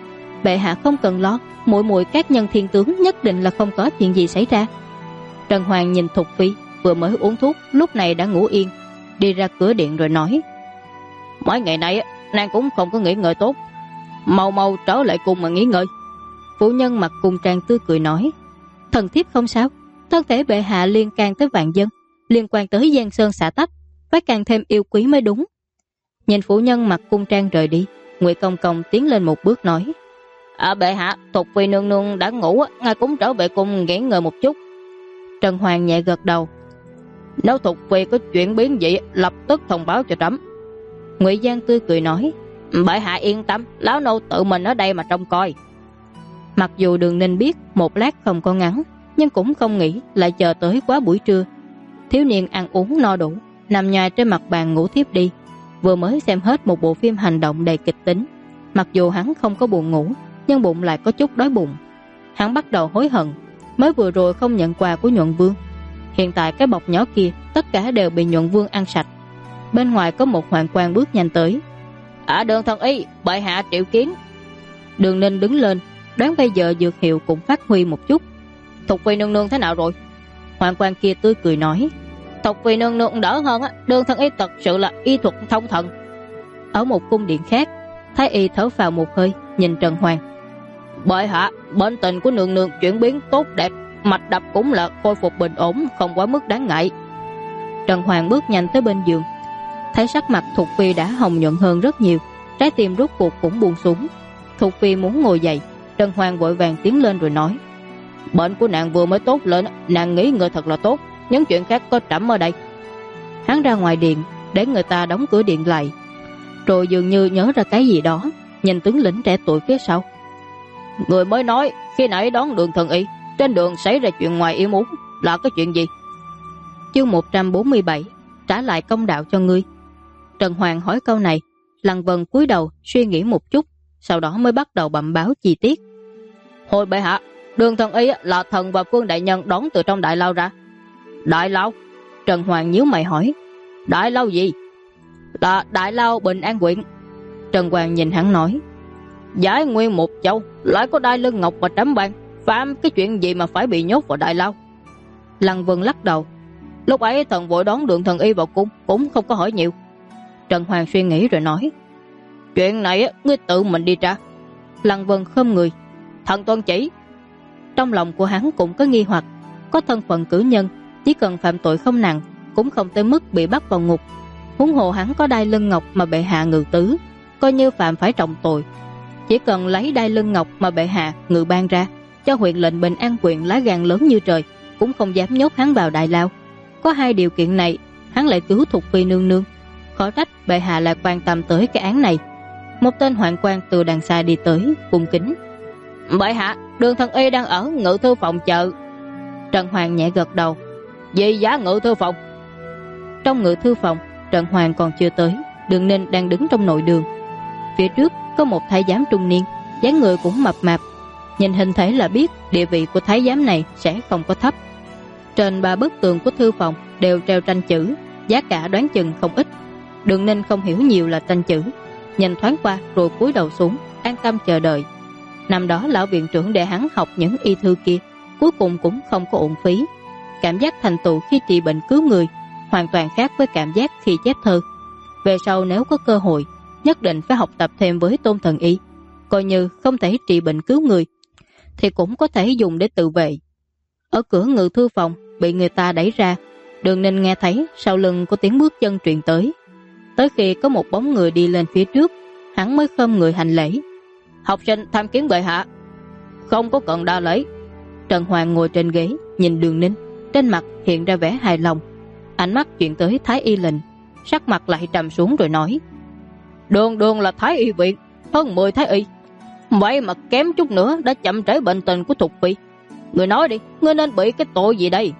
Bệ hạ không cần lo, muội muội các nhân thiên tướng nhất định là không có chuyện gì xảy ra. Trần Hoàng nhìn Thục Phi vừa mới uống thuốc, lúc này đã ngủ yên, đi ra cửa điện rồi nói: Mấy ngày nay nàng cũng không có nghỉ ngơi tốt, mau mau trở lại cung mà nghỉ ngơi. Phụ nhân mặc cung trang tươi cười nói: Thần thiếp không sao, thân thể bệ hạ liên can tới vạn dân, liên quan tới Giang Sơn xã tắc, phải càng thêm yêu quý mới đúng. Nhìn phụ nhân mặc cung trang rời đi, Ngụy Công Công tiến lên một bước nói: Bệ hạ, Thục Phi nương nương đã ngủ, ngài cũng trở về cung nghỉ ngơi một chút. Trần Hoàng nhẹ gật đầu: Nếu Thục Phi có chuyển biến gì, lập tức thông báo cho trẫm. Ngụy Giang tươi cười nói: Bệ hạ yên tâm, lão nô tự mình ở đây mà trông coi. Mặc dù Đường Ninh biết một lát không có ngắn, nhưng cũng không nghĩ lại chờ tới quá buổi trưa. Thiếu niên ăn uống no đủ, nằm nhòi trên mặt bàn ngủ thiếp đi. Vừa mới xem hết một bộ phim hành động đầy kịch tính, mặc dù hắn không có buồn ngủ, nhưng bụng lại có chút đói bụng. Hắn bắt đầu hối hận, mới vừa rồi không nhận quà của Nhuận Vương. Hiện tại cái bọc nhỏ kia tất cả đều bị Nhuận Vương ăn sạch. Bên ngoài có một hoạn quan bước nhanh tới. Đường thần y, bệ hạ triệu kiến. Đường Ninh đứng lên, đoán bây giờ dược hiệu cũng phát huy một chút. Thục phi nương nương thế nào rồi? Hoạn quan kia tươi cười nói, Thục phi nương nương đỡ hơn á, Đường thần y thật sự là y thuật thông thần. Ở một cung điện khác, Thái y thở phào một hơi, nhìn Trần Hoàng. Bệ hạ, bệnh tình của nương nương chuyển biến tốt đẹp, mạch đập cũng là khôi phục bình ổn, không quá mức đáng ngại. Trần Hoàng bước nhanh tới bên giường, thấy sắc mặt Thục phi đã hồng nhuận hơn rất nhiều, trái tim rút cuộc cũng buông xuống. Thục phi muốn ngồi dậy, Trần Hoàng vội vàng tiến lên rồi nói, bệnh của nàng vừa mới tốt lên, nàng nghỉ ngơi thật là tốt, những chuyện khác có trẫm ở đây. Hắn ra ngoài điện để người ta đóng cửa điện lại, rồi dường như nhớ ra cái gì đó, nhìn tướng lĩnh trẻ tuổi phía sau. Người mới nói khi nãy đón Đường thần y, trên đường xảy ra chuyện ngoài ý muốn, là cái chuyện gì? Chương 147, trả lại công đạo cho ngươi. Trần Hoàng hỏi câu này, Lăng Vân cúi đầu suy nghĩ một chút, sau đó mới bắt đầu bẩm báo chi tiết. Hồi bệ hạ, Đường thần y là thần và Phương đại nhân đón từ trong đại lao ra. Đại lao? Trần Hoàng nhíu mày hỏi. Đại lao gì? Là đại lao Bình An huyện. Trần Hoàng nhìn hắn nói, giải nguyên một châu, lại có đai lưng ngọc và trắm ban, phạm cái chuyện gì mà phải bị nhốt vào đại lao? Lăng Vân lắc đầu. Lúc ấy thần vội đón Đường thần y vào cung, cũng không có hỏi nhiều. Trần Hoàng suy nghĩ rồi nói, chuyện này ngươi tự mình đi tra. Lăng Vân khom người, thần tuân chỉ. Trong lòng của hắn cũng có nghi hoặc, có thân phận cử nhân, chỉ cần phạm tội không nặng, cũng không tới mức bị bắt vào ngục. Huống hồ hắn có đai lưng ngọc mà bệ hạ ngự tứ, coi như phạm phải trọng tội. Chỉ cần lấy đai lưng ngọc mà bệ hạ ngự ban ra, cho huyện lệnh Bình An huyện lá gan lớn như trời, cũng không dám nhốt hắn vào đại lao. Có hai điều kiện này, hắn lại cứu Thục phi nương nương. Khó trách bệ hạ lại quan tâm tới cái án này. Một tên hoạn quan từ đằng xa đi tới, cung kính. Bệ hạ, Đường thần y đang ở ngự thư phòng chờ. Trần Hoàng nhẹ gật đầu. Vì giá ngự thư phòng? Trong ngự thư phòng, Trần Hoàng còn chưa tới, Đường Ninh đang đứng trong nội đường. Phía trước có một thái giám trung niên, dáng người cũng mập mạp, nhìn hình thể là biết địa vị của thái giám này sẽ không có thấp. Trên ba bức tường của thư phòng đều treo tranh chữ, giá cả đoán chừng không ít. Đường Ninh không hiểu nhiều là tranh chữ, nhìn thoáng qua rồi cúi đầu xuống, an tâm chờ đợi. Năm đó lão viện trưởng để hắn học những y thư kia, cuối cùng cũng không có uổng phí. Cảm giác thành tựu khi trị bệnh cứu người hoàn toàn khác với cảm giác khi chép thơ. Về sau nếu có cơ hội, nhất định phải học tập thêm với Tôn thần y. Coi như không thể trị bệnh cứu người, thì cũng có thể dùng để tự vệ. Ở cửa ngự thư phòng bị người ta đẩy ra, Đường Ninh nghe thấy sau lưng có tiếng bước chân truyền tới. Tới khi có một bóng người đi lên phía trước, hắn mới khom người hành lễ. Học sinh tham kiến bệ hạ. Không có cần đa lễ. Trần Hoàng ngồi trên ghế nhìn Đường Ninh, trên mặt hiện ra vẻ hài lòng. Ánh mắt chuyển tới Thái y lệnh, sắc mặt lại trầm xuống rồi nói, Đường đường là Thái y viện, hơn 10 Thái y, vậy mà kém chút nữa đã chậm trễ bệnh tình của Thục phi. Người nói đi, ngươi nên bị cái tội gì đây?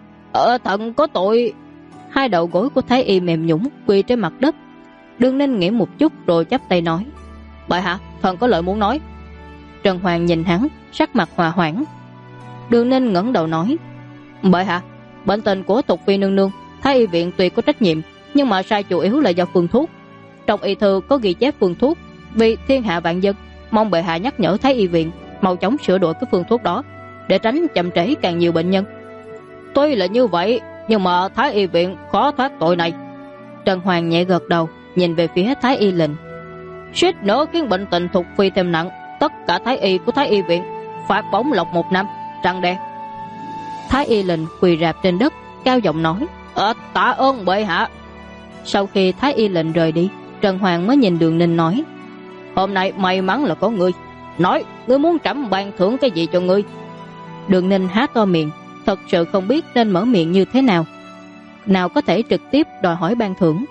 Thần có tội. Hai đầu gối của Thái y mềm nhũn quỳ trên mặt đất. Đường Ninh nghĩ một chút rồi chắp tay nói, bệ hạ, thần có lời muốn nói. Trần Hoàng nhìn hắn, sắc mặt hòa hoãn. Đường Ninh ngẩng đầu nói, bệ hạ, bệnh tình của Thục phi nương nương, Thái y viện tuy có trách nhiệm, nhưng mà sai chủ yếu là do phương thuốc. Trong y thư có ghi chép phương thuốc vì thiên hạ vạn dân, mong bệ hạ nhắc nhở Thái y viện mau chóng sửa đổi cái phương thuốc đó, để tránh chậm trễ càng nhiều bệnh nhân. Tuy là như vậy, nhưng mà Thái y viện khó thoát tội này. Trần Hoàng nhẹ gật đầu, nhìn về phía Thái y lệnh. Suýt nữa khiến bệnh tình Thục phi thêm nặng, tất cả Thái y của Thái y viện phạt bổng lộc 1 năm, răng đen. Thái y lệnh quỳ rạp trên đất, cao giọng nói, tạ ơn bệ hạ. Sau khi Thái y lệnh rời đi, Trần Hoàng mới nhìn Đường Ninh nói, hôm nay may mắn là có ngươi. Nói, ngươi muốn trẫm ban thưởng cái gì cho ngươi? Đường Ninh há to miệng, thật sự không biết nên mở miệng như thế nào. Nào có thể trực tiếp đòi hỏi ban thưởng.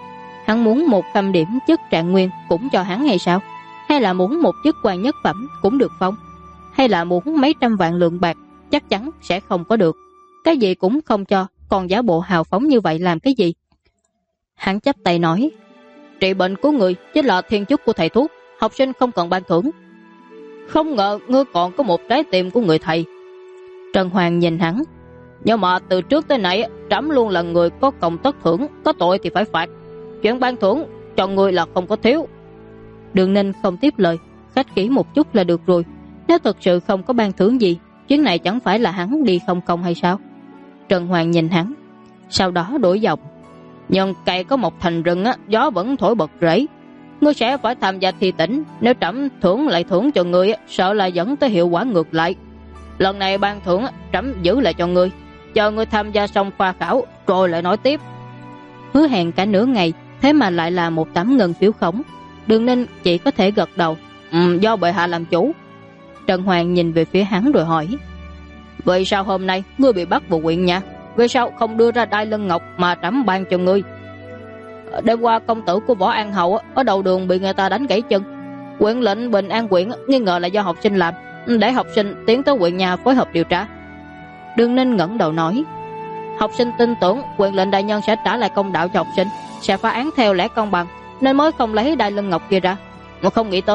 Hắn muốn một khâm điểm chức trạng nguyên cũng cho hắn hay sao? Hay là muốn một chức quan nhất phẩm cũng được phong? Hay là muốn mấy trăm vạn lượng bạc? Chắc chắn sẽ không có được. Cái gì cũng không cho, còn giả bộ hào phóng như vậy làm cái gì? Hắn chắp tay nói, trị bệnh của người chính là thiên chức của thầy thuốc, học sinh không cần ban thưởng. Không ngờ ngươi còn có một trái tim của người thầy. Trần Hoàng nhìn hắn, nhưng mà từ trước tới nay trẫm luôn là người có công tất thưởng, có tội thì phải phạt. Chuyện ban thưởng cho người là không có thiếu. Đường Ninh không tiếp lời, khách khí một chút là được rồi. Nếu thật sự không có ban thưởng gì, chuyến này chẳng phải là hắn đi không công hay sao? Trần Hoàng nhìn hắn, sau đó đổi giọng, nhưng cây có một thành rừng gió vẫn thổi bật rễ. Ngươi sẽ phải tham gia thi tỉnh. Nếu trẫm thưởng lại thưởng cho ngươi, sợ là dẫn tới hiệu quả ngược lại. Lần này ban thưởng trẫm giữ lại cho ngươi, chờ ngươi tham gia xong khoa khảo rồi lại nói tiếp. Hứa hẹn cả nửa ngày, thế mà lại là một tấm ngân phiếu khống. Đường Ninh chỉ có thể gật đầu, do bệ hạ làm chủ. Trần Hoàng nhìn về phía hắn rồi hỏi, vậy sao hôm nay ngươi bị bắt vào huyện nhà? Vì sao không đưa ra đai lưng ngọc mà trẫm ban cho ngươi? Đêm qua công tử của Võ An Hậu ở đầu đường bị người ta đánh gãy chân. Huyện lệnh Bình An huyện nghi ngờ là do học sinh làm, để học sinh tiến tới huyện nhà phối hợp điều tra. Đường Ninh ngẩng đầu nói, học sinh tin tưởng huyện lệnh đại nhân sẽ trả lại công đạo cho học sinh, sẽ phá án theo lẽ công bằng, nên mới không lấy đai lưng ngọc kia ra. Mà không nghĩ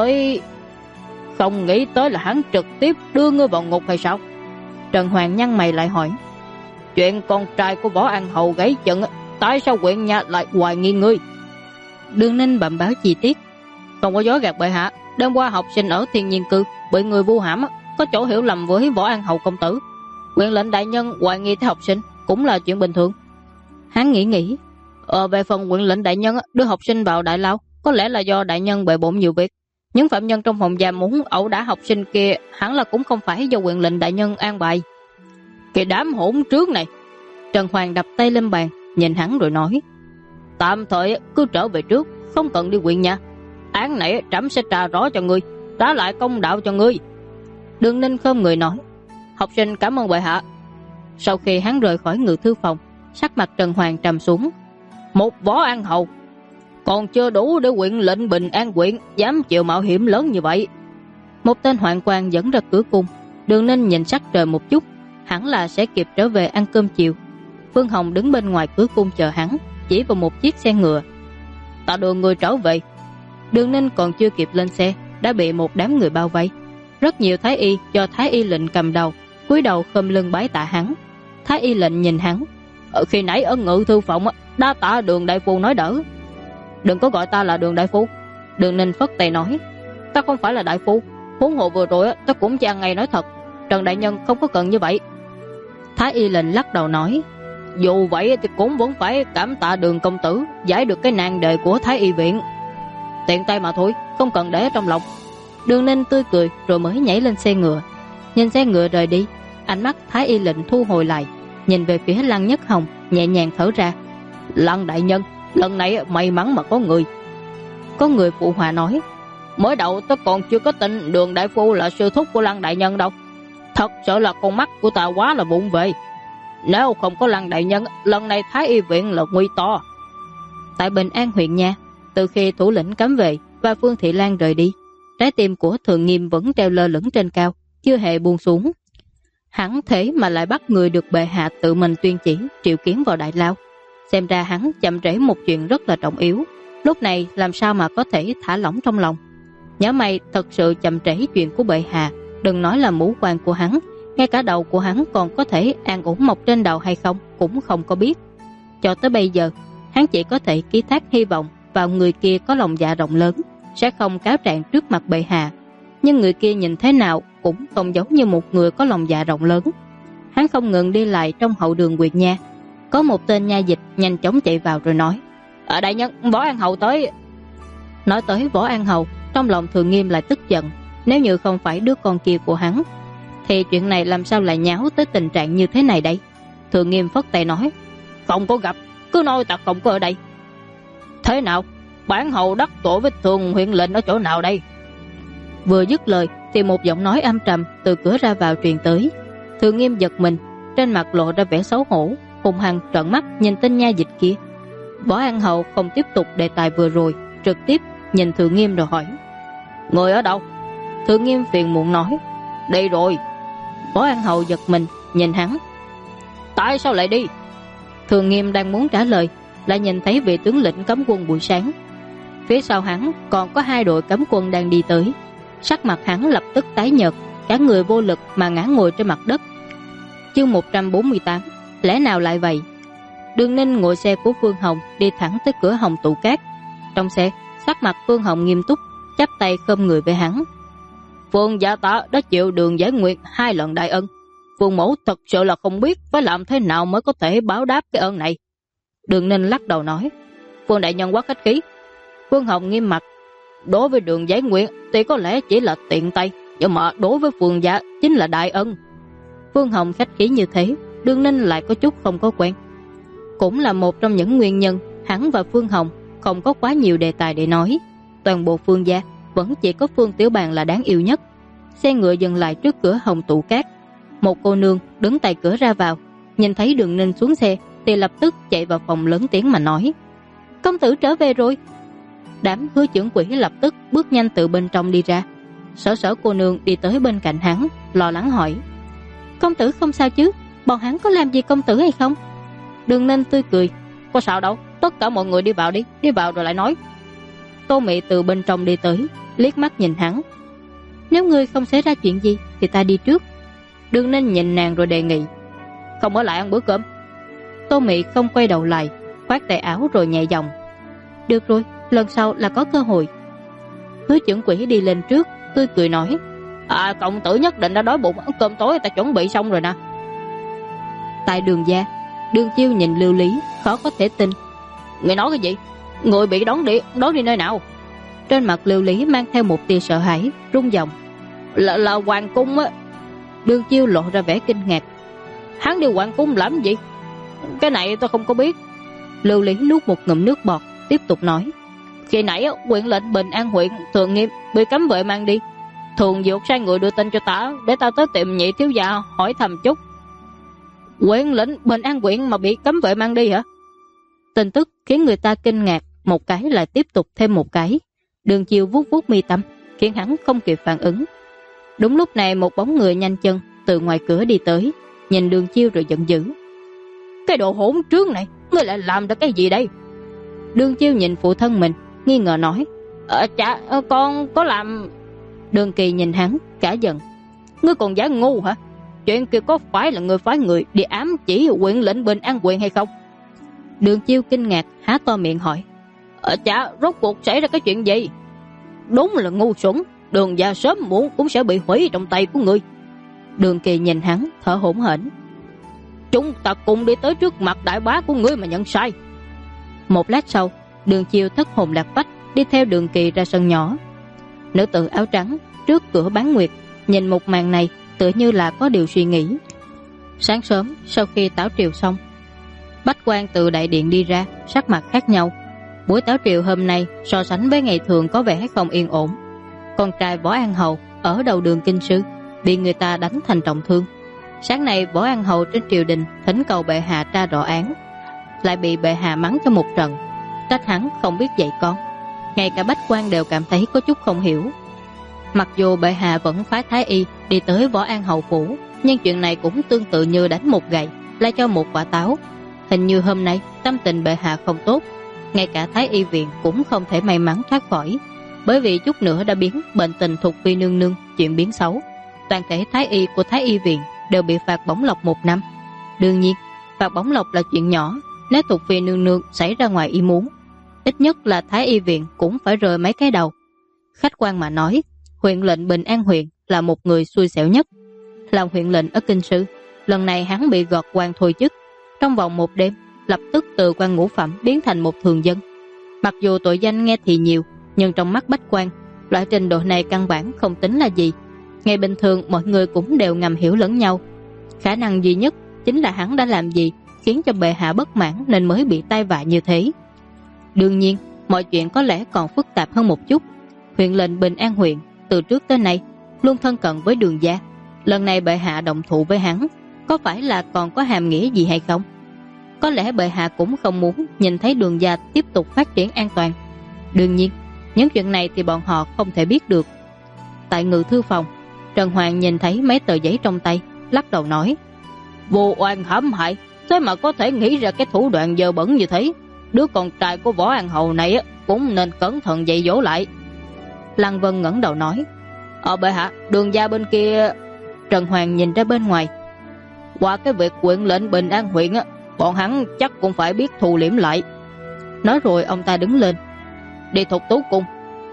tới là hắn trực tiếp đưa ngươi vào ngục hay sao? Trần Hoàng nhăn mày lại hỏi, chuyện con trai của Võ An Hậu gãy chân, tại sao huyện nhà lại hoài nghi ngươi? Đường Ninh bẩm báo chi tiết, không có dối gạt bệ hạ. Đêm qua học sinh ở Thiên Nhiên Cư bị người vu hãm, có chỗ hiểu lầm với Võ An Hậu công tử. Huyện lệnh đại nhân hoài nghi tới học sinh cũng là chuyện bình thường. Hắn nghĩ, về phần huyện lệnh đại nhân đưa học sinh vào đại lao, có lẽ là do đại nhân bệ bộn nhiều việc. Những phạm nhân trong phòng giam muốn ẩu đả học sinh kia hẳn là cũng không phải do huyện lệnh đại nhân an bài. Cái đám hỗn trước này. Trần Hoàng đập tay lên bàn, nhìn hắn rồi nói, tạm thời cứ trở về trước, không cần đi huyện nhà. Án này trẫm sẽ tra rõ cho ngươi, trả lại công đạo cho ngươi. Đường Ninh khom người nói, học sinh cảm ơn bệ hạ. Sau khi hắn rời khỏi ngự thư phòng, sắc mặt Trần Hoàng trầm xuống. Một Võ An Hậu còn chưa đủ để huyện lệnh Bình An huyện dám chịu mạo hiểm lớn như vậy. Một tên hoạn quan dẫn ra cửa cung. Đường Ninh nhìn sắc trời một chút, hẳn là sẽ kịp trở về ăn cơm chiều. Phương Hồng đứng bên ngoài cửa cung chờ hắn, chỉ vào một chiếc xe ngựa. Ta đưa người trở về. Đường Ninh còn chưa kịp lên xe đã bị một đám người bao vây. Rất nhiều thái y do thái y lệnh cầm đầu, cúi đầu khom lưng bái tạ hắn. Thái y lệnh nhìn hắn, khi nãy ở ngự thư phòng đa tạ Đường đại phu nói đỡ. Đừng có gọi ta là Đường đại phu. Đường Ninh phất tay nói, ta không phải là đại phu, huống hồ vừa rồi ta cũng chỉ ăn ngay nói thật. Trần đại nhân không có cần như vậy. Thái y lệnh lắc đầu nói, dù vậy thì cũng vẫn phải cảm tạ Đường công tử giải được cái nan đề của thái y viện. Tiện tay mà thôi, không cần để trong lòng. Đường Ninh tươi cười rồi mới nhảy lên xe ngựa. Nhìn xe ngựa rời đi, ánh mắt thái y lệnh thu hồi lại, nhìn về phía Lăng Nhất Hồng, nhẹ nhàng thở ra. Lăng đại nhân, lần này may mắn mà có người. Có người phụ họa nói, mới đầu tôi còn chưa có tin Đường đại phu là sư thúc của Lăng đại nhân đâu. Thật sự là con mắt của ta quá là vụng về. Nếu không có Lăng đại nhân, lần này thái y viện là nguy to. Tại Bình An huyện nha, từ khi thủ lĩnh cấm vệ và Phương Thị Lan rời đi, trái tim của Thường Nghiêm vẫn treo lơ lửng trên cao, chưa hề buông xuống. Hắn thế mà lại bắt người được bệ hạ tự mình tuyên chỉ triệu kiến vào đại lao. Xem ra hắn chậm trễ một chuyện rất là trọng yếu, lúc này làm sao mà có thể thả lỏng trong lòng. Nhớ mày thật sự chậm trễ chuyện của bệ hạ, đừng nói là mũ quan của hắn, ngay cả đầu của hắn còn có thể an ổn mọc trên đầu hay không cũng không có biết. Cho tới bây giờ, hắn chỉ có thể ký thác hy vọng vào người kia có lòng dạ rộng lớn, sẽ không cáo trạng trước mặt bệ hạ. Nhưng người kia nhìn thế nào cũng không giống như một người có lòng dạ rộng lớn. Hắn không ngừng đi lại trong hậu đường Nguyệt Nha. Có một tên nha dịch nhanh chóng chạy vào rồi nói, đại nhân, Võ An Hậu tới. Nói tới Võ An Hậu, trong lòng Thường Nghiêm lại tức giận. Nếu như không phải đứa con kia của hắn, thì chuyện này làm sao lại nháo tới tình trạng như thế này đây? Thường Nghiêm phất tay nói, không có gặp, cứ nói ta không có ở đây. Thế nào, bản hầu đắc tội với Thường huyện lệnh ở chỗ nào đây? Vừa dứt lời thì một giọng nói âm trầm từ cửa ra vào truyền tới. Thường Nghiêm giật mình, trên mặt lộ ra vẻ xấu hổ, hùng hăng trợn mắt nhìn tên nha dịch kia. Võ An Hậu không tiếp tục đề tài vừa rồi, trực tiếp nhìn Thượng Nghiêm rồi hỏi: người ở đâu? Thượng Nghiêm phiền muộn nói: đi rồi. Võ An Hậu giật mình nhìn hắn: tại sao lại đi? Thượng Nghiêm đang muốn trả lời, lại nhìn thấy vị tướng lĩnh cấm quân buổi sáng. Phía sau hắn còn có 2 đội cấm quân đang đi tới. Sắc mặt hắn lập tức tái nhợt, cả người vô lực mà ngã ngồi trên mặt đất. Chương 148: lẽ nào lại vậy? Đường Ninh ngồi xe của Phương Hồng đi thẳng tới cửa Hồng Tụ Cát. Trong xe, sắc mặt Phương Hồng nghiêm túc, chắp tay khom người với hắn: Phương gia ta đã chịu Đường Giải Nguyệt 2 lần đại ân. Phương mẫu thật sự là không biết phải làm thế nào mới có thể báo đáp cái ơn này. Đường Ninh lắc đầu nói: Phương đại nhân quá khách khí. Phương Hồng nghiêm mặt: đối với Đường Giải Nguyệt thì có lẽ chỉ là tiện tay, nhưng mà đối với Phương gia chính là đại ân. Phương Hồng khách khí như thế, Đường Ninh lại có chút không có quen. Cũng là một trong những nguyên nhân hắn và Phương Hồng không có quá nhiều đề tài để nói. Toàn bộ Phương gia vẫn chỉ có Phương Tiểu Bàn là đáng yêu nhất. Xe ngựa dừng lại trước cửa Hồng Tụ Cát. Một cô nương đứng tại cửa ra vào, nhìn thấy Đường Ninh xuống xe thì lập tức chạy vào phòng lớn tiếng mà nói: công tử trở về rồi. Đám Hứa trưởng quỹ lập tức bước nhanh từ bên trong đi ra. Sở Sở cô nương đi tới bên cạnh hắn, lo lắng hỏi: công tử không sao chứ? Bọn hắn có làm gì công tử hay không? Đường Ninh tươi cười: có sao đâu, tất cả mọi người đi vào đi, đi vào rồi lại nói. Tô Mị từ bên trong đi tới, liếc mắt nhìn hắn: nếu ngươi không xảy ra chuyện gì thì ta đi trước. Đường Ninh nhìn nàng rồi đề nghị: không ở lại ăn bữa cơm. Tô Mị không quay đầu lại, khoát tay áo rồi nhẹ giọng: được rồi, lần sau là có cơ hội. Hứa trưởng quỹ đi lên trước, tươi cười nói: công tử nhất định đã đói bụng, cơm tối ta chuẩn bị xong rồi nè. Tại Đường gia, Đường Chiêu nhìn Lưu Lý, khó có thể tin: người nói cái gì? Người bị đón đi nơi nào? Trên mặt Lưu Lý mang theo một tia sợ hãi, rung giọng: là hoàng cung á. Đường Chiêu lộ ra vẻ kinh ngạc: hắn đi hoàng cung làm gì? Cái này tôi không có biết. Lưu Lý nuốt một ngụm nước bọt, tiếp tục nói: khi nãy huyện lệnh Bình An huyện Thượng Nghiêm bị cấm vệ mang đi. Thường Dược sai người đưa tin cho ta, để ta tới tìm Nhị thiếu gia hỏi thăm chút. Huyện lệnh Bình An huyện mà bị cấm vệ mang đi hả? Tin tức khiến người ta kinh ngạc, một cái lại tiếp tục thêm một cái. Đường Chiêu vuốt vuốt mi tâm, khiến hắn không kịp phản ứng. Đúng lúc này một bóng người nhanh chân từ ngoài cửa đi tới, nhìn Đường Chiêu rồi giận dữ: cái đồ hỗn trướng này, ngươi lại làm được cái gì đây? Đường Chiêu nhìn phụ thân mình, nghi ngờ nói: con có làm. Đường Kỳ nhìn hắn, cả giận: ngươi còn giả ngu hả? Chuyện kia có phải là người phái người đi ám chỉ huyện lệnh Bình An huyện hay không? Đường Chiêu kinh ngạc há to miệng hỏi: rốt cuộc xảy ra cái chuyện gì? Đúng là ngu xuẩn, Đường gia sớm muộn cũng sẽ bị hủy trong tay của ngươi. Đường Kỳ nhìn hắn, thở hổn hển: chúng ta cùng đi tới trước mặt đại bá của ngươi mà nhận sai. Một lát sau, Đường Chiêu thất hồn lạc phách đi theo Đường Kỳ ra sân nhỏ. Nữ tử áo trắng trước cửa bán nguyệt nhìn một màn này, tựa như là có điều suy nghĩ. Sáng sớm sau khi tảo triều xong, bách quan từ đại điện đi ra, sắc mặt khác nhau. Buổi tảo triều hôm nay so sánh với ngày thường có vẻ không yên ổn. Con trai Võ An Hầu ở đầu đường kinh sư bị người ta đánh thành trọng thương. Sáng nay Võ An Hầu trên triều đình thỉnh cầu bệ hạ tra rõ án, lại bị bệ hạ mắng cho một trận, trách hắn không biết dạy con. Ngay cả bách quan đều cảm thấy có chút không hiểu. Mặc dù bệ hạ vẫn phái thái y đi tới Võ An Hầu phủ, nhưng chuyện này cũng tương tự như đánh một gậy lại cho một quả táo. Hình như hôm nay tâm tình bệ hạ không tốt, ngay cả thái y viện cũng không thể may mắn thoát khỏi, bởi vì chút nữa đã biến bệnh tình Thục Phi nương nương chuyển biến xấu. Toàn thể thái y của thái y viện đều bị phạt bổng lộc 1 năm. Đương nhiên, phạt bổng lộc là chuyện nhỏ, nếu Thục Phi nương nương xảy ra ngoài ý muốn, ít nhất là thái y viện cũng phải rơi mấy cái đầu. Khách quan mà nói, huyện lệnh Bình An huyện là một người xui xẻo nhất. Làm huyện lệnh ở kinh sư, lần này hắn bị gọt quan thôi chức, trong vòng 1 đêm lập tức từ quan ngũ phẩm biến thành một thường dân. Mặc dù tội danh nghe thì nhiều, nhưng trong mắt bách quan, loại trình độ này căn bản không tính là gì. Ngày bình thường mọi người cũng đều ngầm hiểu lẫn nhau. Khả năng duy nhất chính là hắn đã làm gì khiến cho bệ hạ bất mãn nên mới bị tai vạ như thế. Đương nhiên, mọi chuyện có lẽ còn phức tạp hơn một chút. Huyện lệnh Bình An huyện từ trước tới nay luôn thân cận với Đường gia. Lần này bệ hạ động thủ với hắn, có phải là còn có hàm nghĩa gì hay không? Có lẽ bệ hạ cũng không muốn nhìn thấy Đường gia tiếp tục phát triển an toàn. Đương nhiên, những chuyện này thì bọn họ không thể biết được. Tại ngự thư phòng, Trần Hoàng nhìn thấy mấy tờ giấy trong tay, lắc đầu nói: Vô oan hãm hại, thế mà có thể nghĩ ra cái thủ đoạn dơ bẩn như thế. Đứa con trai của Võ An Hầu này cũng nên cẩn thận dạy dỗ lại. Lăng Vân ngẩng đầu nói: Bệ hạ, Đường gia bên kia. Trần Hoàng nhìn ra bên ngoài: Qua cái việc quyện lệnh Bình An huyện bọn hắn chắc cũng phải biết thu liễm lại. Nói rồi ông ta đứng lên: Đi Thục Tú Cung.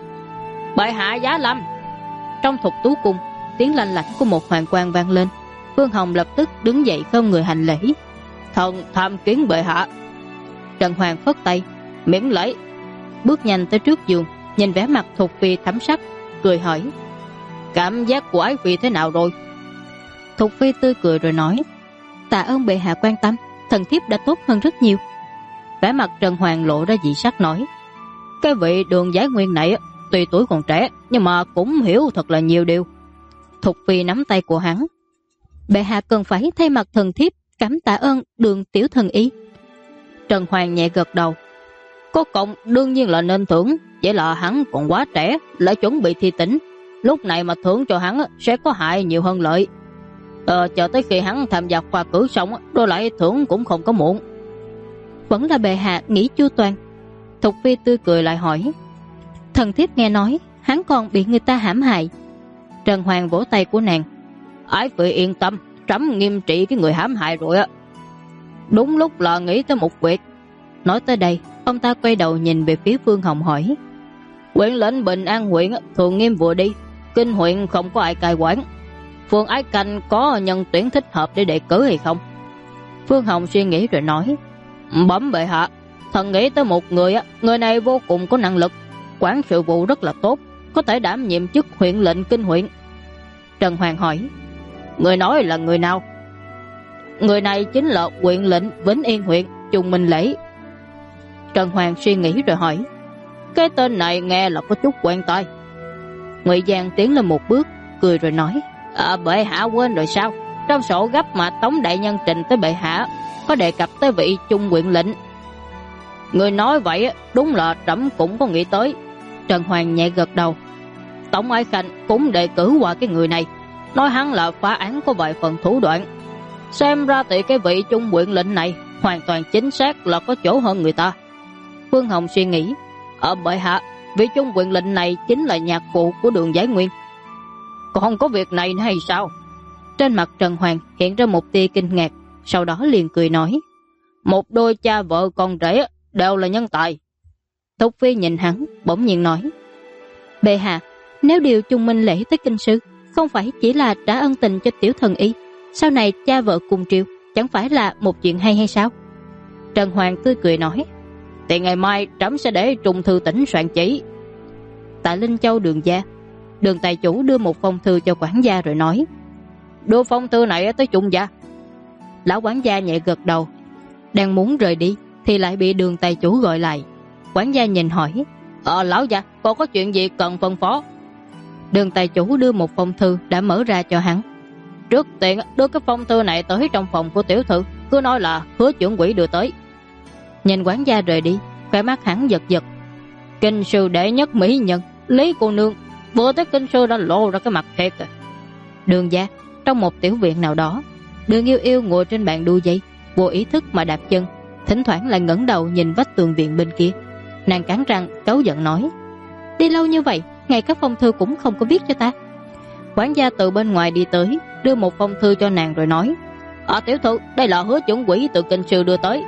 Bệ hạ giá lâm. Trong Thục Tú Cung, tiếng lanh lảnh của một hoàng quan vang lên. Phương Hồng lập tức đứng dậy không người hành lễ: Thần tham kiến bệ hạ. Trần Hoàng phất tay: Miễn lễ. Bước nhanh tới trước giường, nhìn vẻ mặt Thục Phi thắm sắc, cười hỏi: Cảm giác của ái phi thế nào rồi? Thục Phi tươi cười rồi nói: Tạ ơn bệ hạ quan tâm, thần thiếp đã tốt hơn rất nhiều. Vẻ mặt Trần Hoàng lộ ra dị sắc nói: Cái vị Đường Giải Nguyên này tuy tuổi còn trẻ nhưng mà cũng hiểu thật là nhiều điều. Thục Phi nắm tay của hắn: Bệ hạ cần phải thay mặt thần thiếp cảm tạ ơn Đường tiểu thần y. Trần Hoàng nhẹ gật đầu: Có cộng đương nhiên là nên thưởng, chỉ là hắn còn quá trẻ, lại chuẩn bị thi tỉnh. Lúc này mà thưởng cho hắn sẽ có hại nhiều hơn lợi. Chờ tới khi hắn tham gia khoa cử xong rồi lại thưởng cũng không có muộn. Vẫn là bệ hạ nghĩ chu toàn. Thục Phi tươi cười lại hỏi: Thần thiếp nghe nói hắn còn bị người ta hãm hại. Trần Hoàng vỗ tay của nàng: Ái phi yên tâm, trẫm nghiêm trị cái người hãm hại rồi á. Đúng lúc là nghĩ tới một việc. Nói tới đây, ông ta quay đầu nhìn về phía Phương Hồng hỏi: Huyện lệnh Bình An huyện thường nghiêm vừa đi, kinh huyện không có ai cai quản. Phương Ái Canh có nhân tuyển thích hợp để đề cử hay không? Phương Hồng suy nghĩ rồi nói: Bẩm bệ hạ, thần nghĩ tới một người, người này vô cùng có năng lực, quản sự vụ rất là tốt, có thể đảm nhiệm chức huyện lệnh kinh huyện. Trần Hoàng hỏi: Người nói là người nào? Người này chính là huyện lệnh Vĩnh Yên huyện Trung Minh Lễ. Trần Hoàng suy nghĩ rồi hỏi: Cái tên này nghe là có chút quen tai. Ngụy Giang tiến lên một bước, cười rồi nói: Bệ hạ quên rồi sao? Trong sổ gấp mà Tống đại nhân trình tới bệ hạ có đề cập tới vị Trung huyện lệnh. Người nói vậy đúng là trẫm cũng có nghĩ tới. Trần Hoàng nhẹ gật đầu: Tống Ái Khanh cũng đề cử qua cái người này, nói hắn là phá án có vài phần thủ đoạn. Xem ra thì cái vị Trung huyện lệnh này hoàn toàn chính xác là có chỗ hơn người ta. Phương Hồng suy nghĩ: Bệ hạ, vị Trung huyện lệnh này chính là nhạc phụ của Đường Giải Nguyên. Còn có việc này hay sao? Trên mặt Trần Hoàng hiện ra một tia kinh ngạc, sau đó liền cười nói: Một đôi cha vợ con rể đều là nhân tài. Thục Phi nhìn hắn, bỗng nhiên nói: Bệ hạ, nếu điều Trung Minh Lễ tới kinh sư không phải chỉ là trả ân tình cho tiểu thần y, sau này cha vợ cùng triều chẳng phải là một chuyện hay sao? Trần Hoàng tươi cười nói: Thì ngày mai trẫm sẽ để Trung thư tỉnh soạn chỉ. Tại Linh Châu Đường gia, Đường tài chủ đưa một phong thư cho quản gia rồi nói: Đưa phong thư này tới Trung gia. Lão quản gia nhẹ gật đầu, đang muốn rời đi thì lại bị Đường tài chủ gọi lại. Quản gia nhìn hỏi: Lão gia, còn có chuyện gì cần phân phó? Đường tài chủ đưa một phong thư đã mở ra cho hắn. Trước tiên đưa cái phong thư này tới trong phòng của tiểu thư, cứ nói là Hứa trưởng quỹ đưa tới. Nhìn quản gia rời đi, khóe mắt hắn giật giật. Kinh sư đệ nhất mỹ nhân Lý cô nương vừa tới kinh sư đã lộ ra cái mặt thiệt rồi. Đường gia, trong một tiểu viện nào đó, Đường Yêu Yêu ngồi trên bàn đu dây, vô ý thức mà đạp chân, thỉnh thoảng lại ngẩng đầu nhìn vách tường viện bên kia. Nàng cắn răng cáu giận nói: Đi lâu như vậy, ngay các phong thư cũng không có viết cho ta. Quản gia từ bên ngoài đi tới, đưa một phong thư cho nàng rồi nói: Tiểu thư, đây là Hứa trưởng quỹ từ kinh sư đưa tới.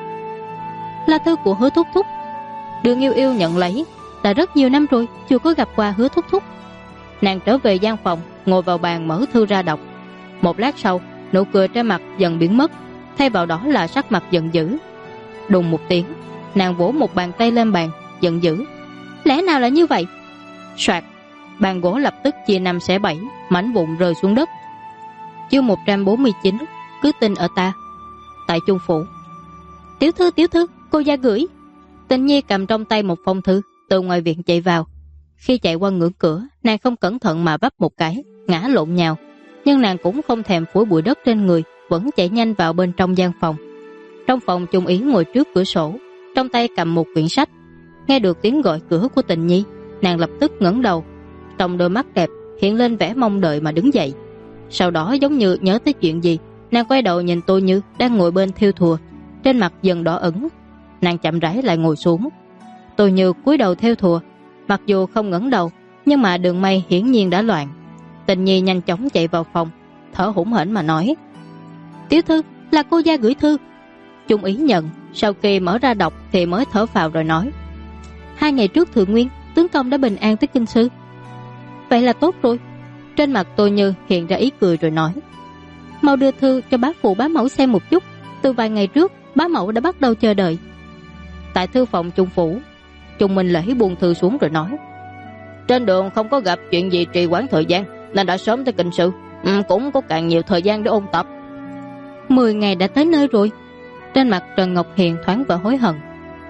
Là thư của Hứa thúc thúc. Đường Yêu Yêu nhận lấy, đã rất nhiều năm rồi chưa có gặp qua Hứa thúc thúc. Nàng trở về gian phòng, ngồi vào bàn mở thư ra đọc. Một lát sau, nụ cười trên mặt dần biến mất, thay vào đó là sắc mặt giận dữ. Đùng một tiếng, nàng vỗ một bàn tay lên bàn, giận dữ: Lẽ nào là như vậy? Soạt, bàn gỗ lập tức chia 5 xẻ 7, mảnh vụn rơi xuống đất. Chương 149, cứ tin ở ta. Tại Trung phủ. Tiểu thư, cô gia gửi. Tình Nhi cầm trong tay một phong thư, từ ngoài viện chạy vào. Khi chạy qua ngưỡng cửa, nàng không cẩn thận mà vấp một cái, ngã lộn nhào. Nhưng nàng cũng không thèm phủi bụi đất trên người, vẫn chạy nhanh vào bên trong gian phòng. Trong phòng Chung Ý ngồi trước cửa sổ, trong tay cầm một quyển sách. Nghe được tiếng gọi cửa của Tình Nhi, nàng lập tức ngẩng đầu, trong đôi mắt đẹp hiện lên vẻ mong đợi mà đứng dậy. Sau đó giống như nhớ tới chuyện gì, nàng quay đầu nhìn Tô Như đang ngồi bên thêu thùa, trên mặt dần đỏ ửng. Nàng chậm rãi lại ngồi xuống. Tô Như cúi đầu thêu thùa, mặc dù không ngẩng đầu, nhưng mà đường may hiển nhiên đã loạn. Tình Nhi nhanh chóng chạy vào phòng, thở hổn hển mà nói: "Tiểu thư, là cô gia gửi thư." Chung Ý nhận, sau khi mở ra đọc thì mới thở phào rồi nói: "2 ngày trước Thượng Nguyên, tướng công đã bình an tới Kinh Sư." "Vậy là tốt rồi." Trên mặt Tô Như hiện ra ý cười rồi nói: "Mau đưa thư cho bá phụ bá mẫu xem một chút. Từ vài ngày trước, bá mẫu đã bắt đầu chờ đợi." Tại thư phòng Chung phủ, Chung Minh Lễ buông thư xuống rồi nói: "Trên đường không có gặp chuyện gì trì hoãn thời gian, nên đã sớm tới Kinh Sư, cũng có càng nhiều thời gian để ôn tập." 10 ngày đã tới nơi rồi. Trên mặt Trần Ngọc Hiền thoáng vẻ hối hận.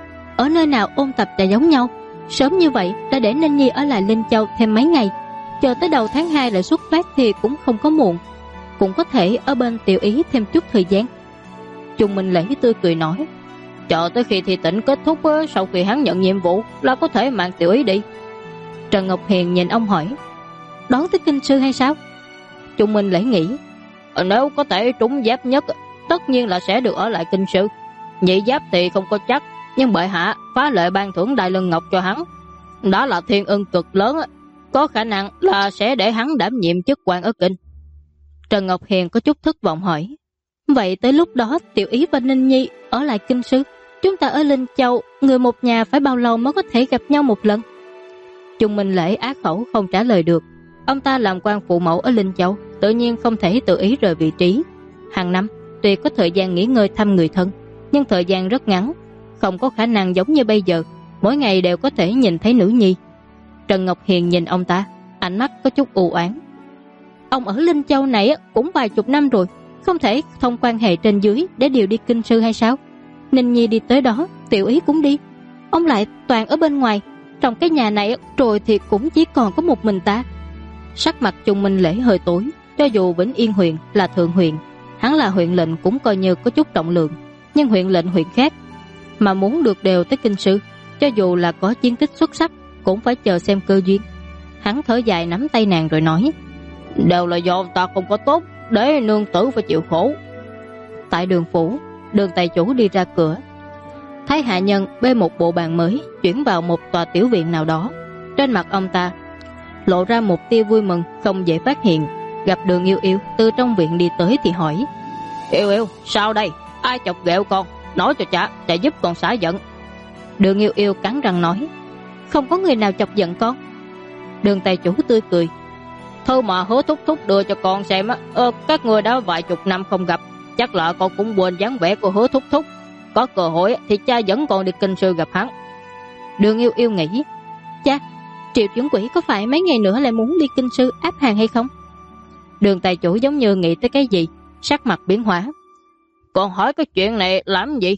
Ở nơi nào ôn tập đã giống nhau, sớm như vậy đã để Ninh Nhi ở lại Linh Châu thêm mấy ngày, chờ tới đầu tháng 2 lại xuất phát thì cũng không có muộn. Cũng có thể ở bên Tiểu Ý thêm chút thời gian. Chung Minh Lễ tươi cười nói: "Chờ tới khi thi tỉnh kết thúc, sau khi hắn nhận nhiệm vụ là có thể mang Tiểu Ý đi." Trần Ngọc Hiền nhìn ông hỏi: "Đón tới Kinh Sư hay sao?" Chung Minh Lễ nghĩ: "Nếu có thể trúng giáp nhất, tất nhiên là sẽ được ở lại Kinh Sư. Nhị giáp thì không có chắc, nhưng bệ hạ phá lệ ban thưởng Đại Lân Ngọc cho hắn, đó là thiên ân cực lớn, có khả năng là sẽ để hắn đảm nhiệm chức quan ở Kinh." Trần Ngọc Hiền có chút thất vọng hỏi: "Vậy tới lúc đó Tiểu Ý và Ninh Nhi ở lại Kinh Sư, chúng ta ở Linh Châu, người một nhà phải bao lâu mới có thể gặp nhau một lần?" Chung Minh Lễ á khẩu không trả lời được. Ông ta làm quan phụ mẫu ở Linh Châu, tự nhiên không thể tự ý rời vị trí. Hàng năm tuy có thời gian nghỉ ngơi thăm người thân, nhưng thời gian rất ngắn, không có khả năng giống như bây giờ mỗi ngày đều có thể nhìn thấy nữ nhi. Trần Ngọc Hiền nhìn ông ta, ánh mắt có chút u oán. Ông ở Linh Châu này cũng vài chục năm rồi, không thể thông quan hệ trên dưới để điều đi Kinh Sư hay sao? Ninh Nhi đi tới đó, Tiểu Ý cũng đi, ông lại toàn ở bên ngoài, trong cái nhà này rồi thì cũng chỉ còn có một mình ta. Sắc mặt Chung Minh Lễ hơi tối. Cho dù Vĩnh Yên huyện là thượng huyện, hắn là huyện lệnh cũng coi như có chút trọng lượng, nhưng huyện lệnh huyện khác mà muốn được đều tới Kinh Sư, cho dù là có chiến tích xuất sắc cũng phải chờ xem cơ duyên. Hắn thở dài nắm tay nàng rồi nói: "Đều là do ta không có tốt, để nương tử phải chịu khổ." Tại Đường phủ, Đường tài chủ đi ra cửa, thấy hạ nhân bê một bộ bàn mới chuyển vào một tòa tiểu viện nào đó. Trên mặt ông ta lộ ra một tia vui mừng không dễ phát hiện. Gặp Đường Yêu Yêu từ trong viện đi tới thì hỏi: "Yêu Yêu, sao đây? Ai chọc ghẹo con? Nói cho cha giúp con xả giận." Đường Yêu Yêu cắn răng nói: "Không có người nào chọc giận con." Đường tài chủ tươi cười: "Thư mà Hứa thúc thúc đưa cho con xem á, các người đã vài chục năm không gặp, chắc là con cũng quên dáng vẻ của Hứa thúc thúc. Có cơ hội thì cha dẫn con đi Kinh Sư gặp hắn." Đường Yêu Yêu nghĩ: "Cha, Triệu Chuẩn Quỷ có phải mấy ngày nữa lại muốn đi Kinh Sư áp hàng hay không?" Đường tài chủ giống như nghĩ tới cái gì, sắc mặt biến hóa: "Con hỏi cái chuyện này làm gì?"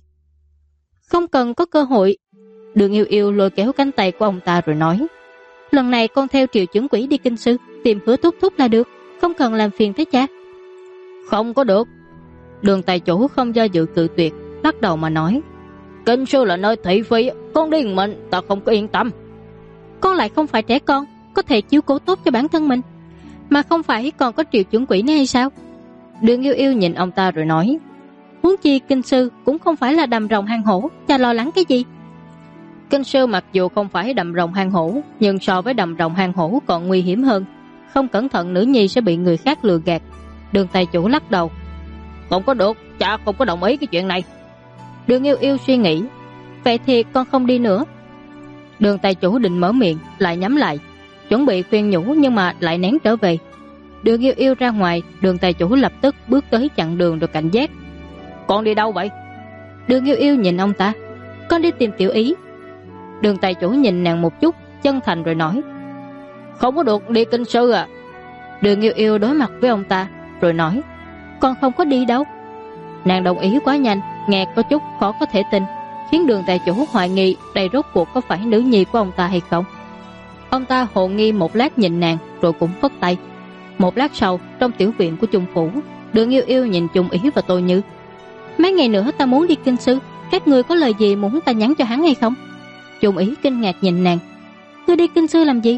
"Không cần có cơ hội." Đường Yêu Yêu lôi kéo cánh tay của ông ta rồi nói: "Lần này con theo Triệu Chuẩn Quỷ đi Kinh Sư, tìm Hứa thúc thúc là được, không cần làm phiền tới cha." "Không có được." Đường tài chủ không do dự cự tuyệt, lắc đầu mà nói: "Kinh Sư là nơi thị phi, con đi một mình ta không có yên tâm." "Con lại không phải trẻ con, có thể chiếu cố tốt cho bản thân mình, mà không phải còn có Triệu Chuẩn Quỷ nữa hay sao?" Đường Yêu Yêu nhìn ông ta rồi nói: "Huống chi Kinh Sư cũng không phải là đầm rồng hang hổ, cha lo lắng cái gì?" Kinh Sư mặc dù không phải đầm rồng hang hổ, nhưng so với đầm rồng hang hổ còn nguy hiểm hơn, không cẩn thận nữ nhi sẽ bị người khác lừa gạt. Đường tài chủ lắc đầu: "Không có được, cha không có đồng ý cái chuyện này." Đường Yêu Yêu suy nghĩ: "Vậy thì con không đi nữa." Đường tài chủ định mở miệng lại nhắm lại, chuẩn bị khuyên nhủ nhưng mà lại nén trở về. Đường Yêu Yêu ra ngoài, đường tài chủ lập tức bước tới chặn đường rồi cảnh giác: "Con đi đâu vậy?" Đường Yêu Yêu nhìn ông ta: "Con đi tìm Tiểu Ý." Đường tài chủ nhìn nàng một chút, chân thành rồi nói: "Không có được đi Kinh Sư à?" Đường Yêu Yêu đối mặt với ông ta rồi nói: "Con không có đi đâu." Nàng đồng ý quá nhanh, nghe có chút khó có thể tin, khiến đường tài chủ hoài nghi đây rốt cuộc có phải nữ nhi của ông ta hay không. Ông ta hồ nghi một lát nhìn nàng rồi cũng phất tay. Một lát sau, trong tiểu viện của Chung phủ, Đường Yêu Yêu nhìn Chung Ý và Tô Như: Mấy ngày nữa ta muốn đi kinh sư, các ngươi có lời gì muốn ta nhắn cho hắn hay không? Trung Ý kinh ngạc nhìn nàng. Ngươi đi kinh sư làm gì?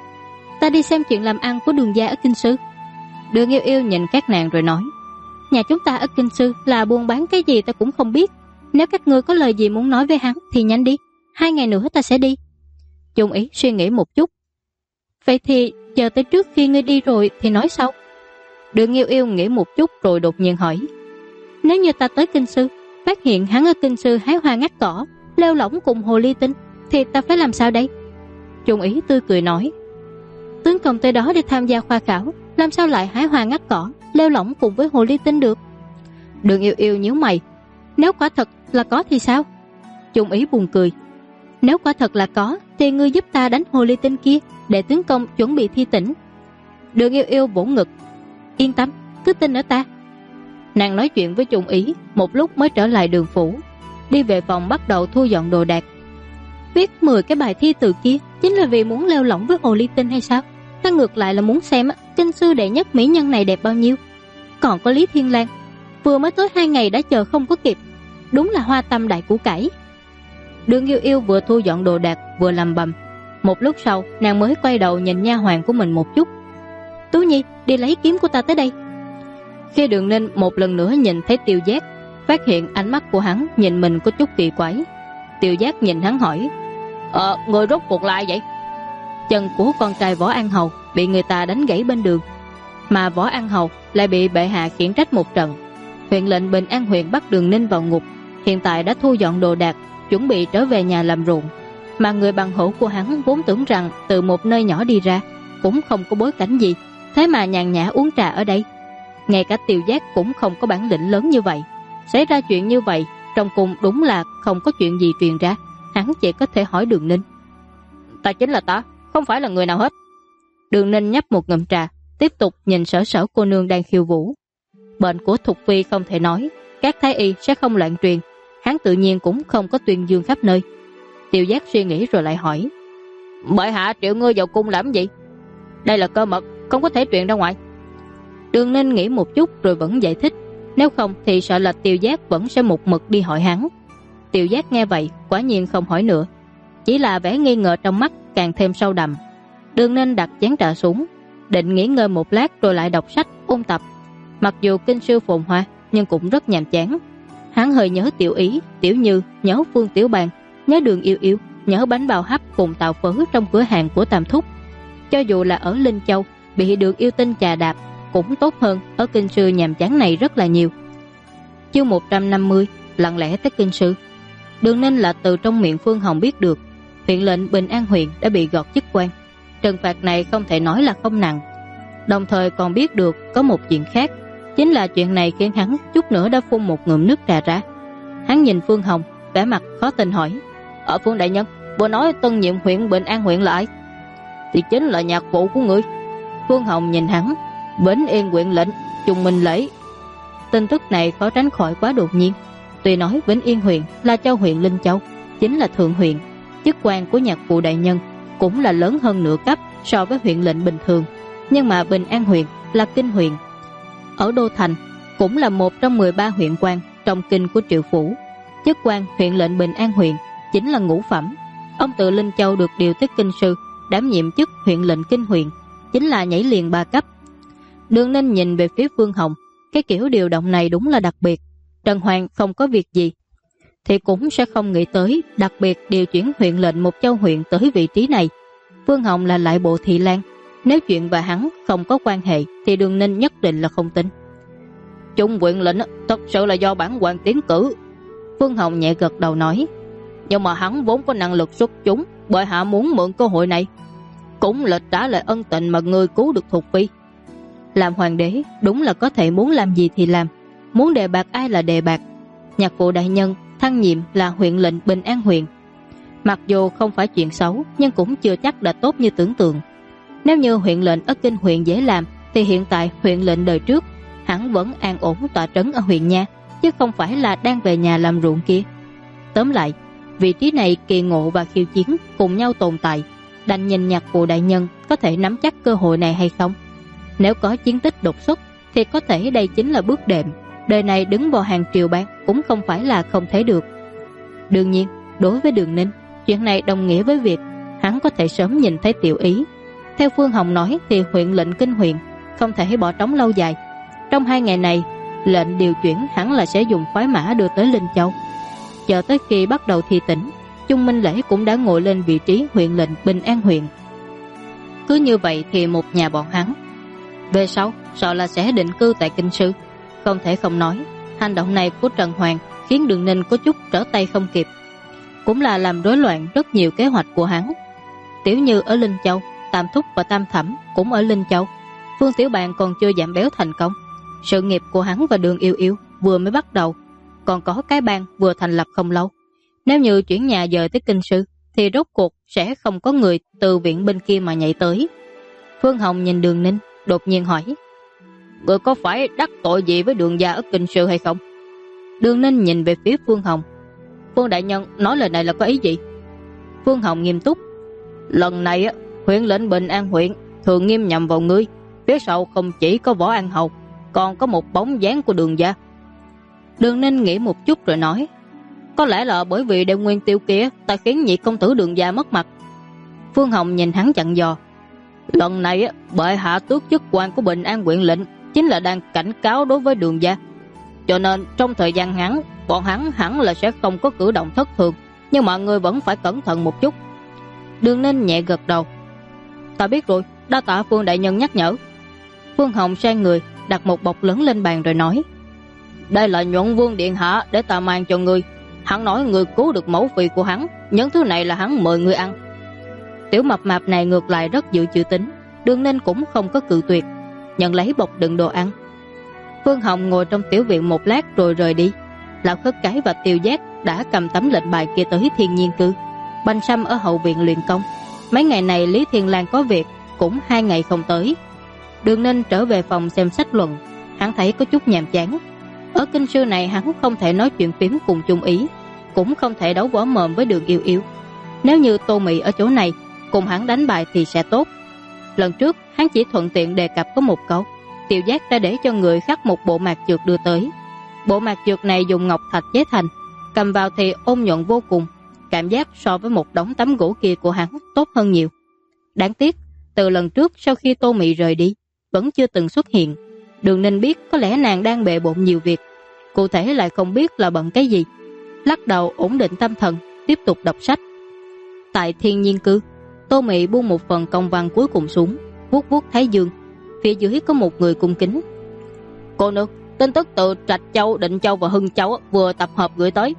Ta đi xem chuyện làm ăn của Đường gia ở kinh sư. Đường Yêu Yêu nhìn các nàng rồi nói, nhà chúng ta ở kinh sư là buôn bán cái gì ta cũng không biết. Nếu các ngươi có lời gì muốn nói với hắn thì nhanh đi, 2 ngày nữa ta sẽ đi. Trung Ý suy nghĩ một chút. Vậy thì chờ tới trước khi ngươi đi rồi thì nói sau. Đường Yêu Yêu nghĩ một chút rồi đột nhiên hỏi, nếu như ta tới kinh sư, phát hiện hắn ở kinh sư hái hoa ngắt cỏ, lêu lỏng cùng hồ ly tinh, thì ta phải làm sao đây? Trung Ý tươi cười nói, tướng công tới đó để tham gia khoa khảo, làm sao lại hái hoa ngắt cỏ, lêu lỏng cùng với hồ ly tinh được? Đường Yêu Yêu nhíu mày, nếu quả thật là có thì sao? Trung Ý buồn cười, nếu quả thật là có thì ngươi giúp ta đánh hồ ly tinh kia, để tướng công chuẩn bị thi tỉnh. Đường Yêu Yêu vỗ ngực, yên tâm, cứ tin ở ta. Nàng nói chuyện với Trung Ý một lúc mới trở lại Đường phủ, đi về phòng bắt đầu thu dọn đồ đạc. Viết 10 cái bài thi từ kia chính là vì muốn leo lỏng với hồ ly tinh hay sao? Ta ngược lại là muốn xem kinh sư đệ nhất mỹ nhân này đẹp bao nhiêu. Còn có Lý Thiên Lang, vừa mới tới 2 ngày đã chờ không có kịp, đúng là hoa tâm đại củ cải. Đường Yêu Yêu vừa thu dọn đồ đạc vừa lầm bầm. Một lúc sau nàng mới quay đầu nhìn nha hoàn của mình một chút. Tú Nhi, đi lấy kiếm của ta tới đây. Khi Đường Ninh một lần nữa nhìn thấy Tiêu Giác, phát hiện ánh mắt của hắn nhìn mình có chút kỳ quái. Tiêu Giác nhìn hắn hỏi, người rốt cuộc lại vậy? Chân của con trai Võ An Hầu bị người ta đánh gãy bên đường, mà Võ An Hầu lại bị bệ hạ khiển trách một trận. Huyện lệnh Bình An huyện bắt Đường Ninh vào ngục, hiện tại đã thu dọn đồ đạc, chuẩn bị trở về nhà làm ruộng. Mà người bằng hữu của hắn vốn tưởng rằng từ một nơi nhỏ đi ra, cũng không có bối cảnh gì, thế mà nhàn nhã uống trà ở đây. Ngay cả Tiêu Giác cũng không có bản lĩnh lớn như vậy. Xảy ra chuyện như vậy, trong cung đúng là không có chuyện gì truyền ra. Hắn chỉ có thể hỏi Đường Ninh, ta chính là ta, không phải là người nào hết. Đường Ninh nhấp một ngụm trà, tiếp tục nhìn Sở Sở cô nương đang khiêu vũ. Bệnh của Thục Phi không thể nói, các thái y sẽ không loạn truyền, hắn tự nhiên cũng không có tuyên dương khắp nơi. Tiêu Giác suy nghĩ rồi lại hỏi, bệ hạ triệu ngươi vào cung làm gì? Đây là cơ mật, không có thể truyền ra ngoài. Đường Ninh nghĩ một chút rồi vẫn giải thích, nếu không thì sợ là Tiêu Giác vẫn sẽ một mực đi hỏi hắn. Tiêu Giác nghe vậy quả nhiên không hỏi nữa, chỉ là vẻ nghi ngờ trong mắt càng thêm sâu đậm. Đường Ninh đặt chén trà xuống, định nghỉ ngơi một lát rồi lại đọc sách ôn tập. Mặc dù kinh sư phồn hoa nhưng cũng rất nhàm chán. Hắn hơi nhớ Tiểu Ý, Tiểu Như, nhớ Phương Tiểu Bàn, nhớ Đường Yêu Yêu, nhớ bánh bao hấp cùng tàu phớ trong cửa hàng của Tam Thúc. Cho dù là ở Linh Châu bị Đường Yêu Tinh chà đạp cũng tốt hơn ở kinh sư nhàm chán này rất là nhiều. Chương 150, lặng lẽ tới kinh sư. Đường Ninh là từ trong miệng Phương Hồng biết được huyện lệnh Bình An huyện đã bị gọt chức quan. Trừng phạt này không thể nói là không nặng. Đồng thời còn biết được có một chuyện khác, chính là chuyện này khiến hắn chút nữa đã phun một ngụm nước trà ra. Hắn nhìn Phương Hồng, vẻ mặt khó tin hỏi, ở Phương đại nhân, vừa nói tân nhiệm huyện Bình An huyện là ai? Thì chính là nhạc phụ của người. Phương Hồng nhìn hắn, Vĩnh Yên huyện lệnh Trùng Minh Lễ. Tin tức này khó tránh khỏi quá đột nhiên. Tuy nói Vĩnh Yên huyện là châu huyện Linh Châu, chính là thượng huyện, chức quan của nhạc phụ đại nhân cũng là lớn hơn nửa cấp so với huyện lệnh bình thường, nhưng mà Bình An huyện là kinh huyện ở đô thành, cũng là một trong 13 huyện quan trong kinh của Triệu phủ. Chức quan huyện lệnh Bình An huyện chính là ngũ phẩm. Ông từ Linh Châu được điều tới kinh sư đảm nhiệm chức huyện lệnh kinh huyện, chính là nhảy liền 3 cấp. Đường Ninh nhìn về phía Phương Hồng, cái kiểu điều động này đúng là đặc biệt. Trần Hoàng không có việc gì thì cũng sẽ không nghĩ tới đặc biệt điều chuyển huyện lệnh một châu huyện tới vị trí này. Phương Hồng là lại bộ thị lang, nếu chuyện và hắn không có quan hệ thì Đường Ninh nhất định là không tin. Trung huyện lệnh thật sự là do bản quan tiến cử. Phương Hồng nhẹ gật đầu nói, nhưng mà hắn vốn có năng lực xuất chúng, bệ hạ muốn mượn cơ hội này cũng là trả lại ân tình mà người cứu được Thục Phi. Làm hoàng đế đúng là có thể muốn làm gì thì làm, muốn đề bạt ai là đề bạt. Nhạc phụ đại nhân thăng nhiệm là huyện lệnh Bình An huyện, mặc dù không phải chuyện xấu nhưng cũng chưa chắc đã tốt như tưởng tượng. Nếu như huyện lệnh ở kinh huyện dễ làm thì hiện tại huyện lệnh đời trước hắn vẫn an ổn tọa trấn ở huyện nha, chứ không phải là đang về nhà làm ruộng kia. Tóm lại, vị trí này kỳ ngộ và khiêu chiến cùng nhau tồn tại, đành nhìn nhạc phụ đại nhân có thể nắm chắc cơ hội này hay không. Nếu có chiến tích đột xuất thì có thể đây chính là bước đệm, đời này đứng vào hàng triều bang cũng không phải là không thể được. Đương nhiên, đối với Đường Ninh, chuyện này đồng nghĩa với việc hắn có thể sớm nhìn thấy Tiểu Ý. Theo Phương Hồng nói thì huyện lệnh kinh huyện không thể bỏ trống lâu dài. Trong 2 ngày này, lệnh điều chuyển hẳn là sẽ dùng khoái mã đưa tới Linh Châu. Chờ tới khi bắt đầu thi tỉnh, Chung Minh Lễ cũng đã ngồi lên vị trí huyện lệnh Bình An huyện. Cứ như vậy thì một nhà bọn hắn về sau sợ là sẽ định cư tại Kinh Sư. Không thể không nói, hành động này của Trần Hoàng khiến Đường Ninh có chút trở tay không kịp, cũng là làm rối loạn rất nhiều kế hoạch của hắn. Tiểu Như ở Linh Châu, Tam Thúc và Tam Thẩm cũng ở Linh Châu. Phương Tiểu Bàn còn chưa giảm béo thành công. Sự nghiệp của hắn và Đường Yêu Yêu vừa mới bắt đầu, còn có cái bang vừa thành lập không lâu. Nếu như chuyển nhà dời tới Kinh Sư thì rốt cuộc sẽ không có người từ viện bên kia mà nhảy tới. Phương Hồng nhìn Đường Ninh, đột nhiên hỏi: "Người có phải đắc tội gì với Đường gia ở Kinh Sư hay không?" Đường Ninh nhìn về phía Phương Hồng. "Phương đại nhân nói lời này là có ý gì?" Phương Hồng nghiêm túc: "Lần này huyện lệnh Bình An huyện thường nghiêm nhầm vào ngươi. Phía sau không chỉ có Võ An Hầu, còn có một bóng dáng của Đường gia." Đường Ninh nghĩ một chút rồi nói: "Có lẽ là bởi vì đem nguyên tiêu kia ta khiến nhị công tử Đường gia mất mặt." Phương Hồng nhìn hắn dặn dò: "Lần này bệ hạ tước chức quan của Bình An huyện lệnh chính là đang cảnh cáo đối với Đường gia. Cho nên trong thời gian ngắn, bọn hắn hẳn là sẽ không có cử động thất thường, nhưng mà ngươi vẫn phải cẩn thận một chút." Đường Ninh nhẹ gật đầu: "Ta biết rồi, đa tạ Phương đại nhân nhắc nhở." Phương Hồng sai người đặt một bọc lớn lên bàn rồi nói: "Đây là Nhuận Vương điện hạ để ta mang cho ngươi. Hắn nói ngươi cứu được mẫu phi của hắn, những thứ này là hắn mời ngươi ăn." Tiểu mập mạp này ngược lại rất giữ chữ tín. Đường Ninh cũng không có cự tuyệt, nhận lấy bọc đựng đồ ăn. Phương Hồng ngồi trong tiểu viện một lát rồi rời đi. Lão Khất Cái và Tiêu Giác đã cầm tấm lệnh bài kia tới Thiên Nhiên Cư. Bành Sâm ở hậu viện luyện công. Mấy ngày này Lý Thiên Lang có việc, cũng 2 ngày không tới. Đường Ninh trở về phòng xem sách luận. Hắn thấy có chút nhàm chán. Ở Kinh Sư này hắn không thể nói chuyện phím cùng Chung Ý, cũng không thể đấu võ mồm với Đường Yêu Yêu. Nếu như Tô Mị ở chỗ này cùng hắn đánh bài thì sẽ tốt. Lần trước hắn chỉ thuận tiện đề cập có một câu, Tiêu Giác đã để cho người khắc một bộ mạc dược đưa tới. Bộ mạc dược này dùng ngọc thạch chế thành, cầm vào thì ôn nhuận vô cùng, cảm giác so với một đống tấm gỗ kia của hắn tốt hơn nhiều. Đáng tiếc, từ lần trước sau khi Tô Mị rời đi, vẫn chưa từng xuất hiện. Đường Ninh biết có lẽ nàng đang bệ bộn nhiều việc, cụ thể lại không biết là bận cái gì. Lắc đầu ổn định tâm thần, tiếp tục đọc sách. Tại Thiên Nhiên Cư, Tô Mị buông một phần công văn cuối cùng xuống, vuốt vuốt thái dương. Phía dưới có một người cung kính: "Cô nương, tin tức từ Trạch Châu, Định Châu và Hưng Châu vừa tập hợp gửi tới."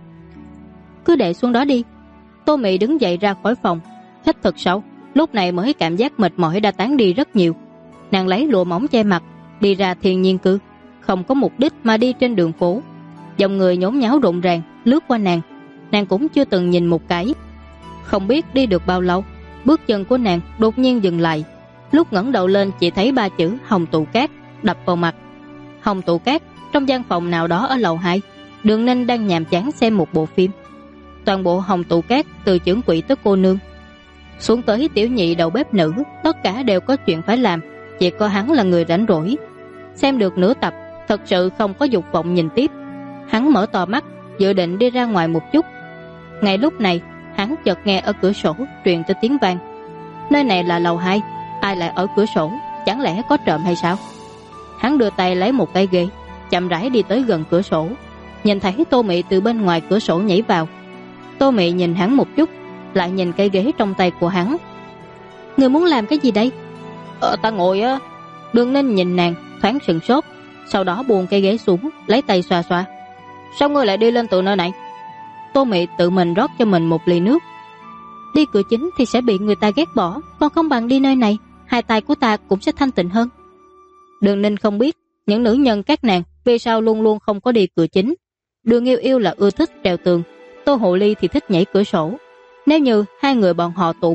"Cứ để xuống đó đi." Tô Mị đứng dậy ra khỏi phòng, hít thật sâu, lúc này mới cảm giác mệt mỏi đã tán đi rất nhiều. Nàng lấy lụa mỏng che mặt, đi ra Thiên Nhiên Cư, không có mục đích mà đi trên đường phố. Dòng người nhốn nháo rộn ràng lướt qua nàng cũng chưa từng nhìn một cái. Không biết đi được bao lâu, bước chân của nàng đột nhiên dừng lại. Lúc ngẩng đầu lên chỉ thấy 3 chữ Hồng Tụ Cát đập vào mặt. Hồng Tụ Cát trong gian phòng nào đó ở lầu 2. Đường Ninh đang nhàm chán xem một bộ phim. Toàn bộ Hồng Tụ Cát từ trưởng quỹ tới cô nương, xuống tới tiểu nhị đầu bếp nữ, tất cả đều có chuyện phải làm, chỉ có hắn là người rảnh rỗi. Xem được nửa tập, thật sự không có dục vọng nhìn tiếp. Hắn mở to mắt, dự định đi ra ngoài một chút. Ngay lúc này, hắn chợt nghe ở cửa sổ truyền tới tiếng vang. Nơi này là lầu 2, ai lại ở cửa sổ, chẳng lẽ có trộm hay sao? Hắn đưa tay lấy một cái ghế, chậm rãi đi tới gần cửa sổ, nhìn thấy Tô Mị từ bên ngoài cửa sổ nhảy vào. Tô Mị nhìn hắn một chút, lại nhìn cái ghế trong tay của hắn. "Người muốn làm cái gì đây?" Ta ngồi á." Đường Ninh nhìn nàng, thoáng sửng sốt, sau đó buông cái ghế xuống, lấy tay xoa xoa. "Sao ngươi lại đi lên từ nơi này?" Tô Mị tự mình rót cho mình một ly nước. "Đi cửa chính thì sẽ bị người ta ghét bỏ, còn không bằng đi nơi này, hai tay của ta cũng sẽ thanh tịnh hơn." Đường Ninh không biết những nữ nhân các nàng vì sao luôn luôn không có đi cửa chính. Đường Yêu Yêu là ưa thích trèo tường, Tô Hồ Ly thì thích nhảy cửa sổ. Nếu như hai người bọn họ tụ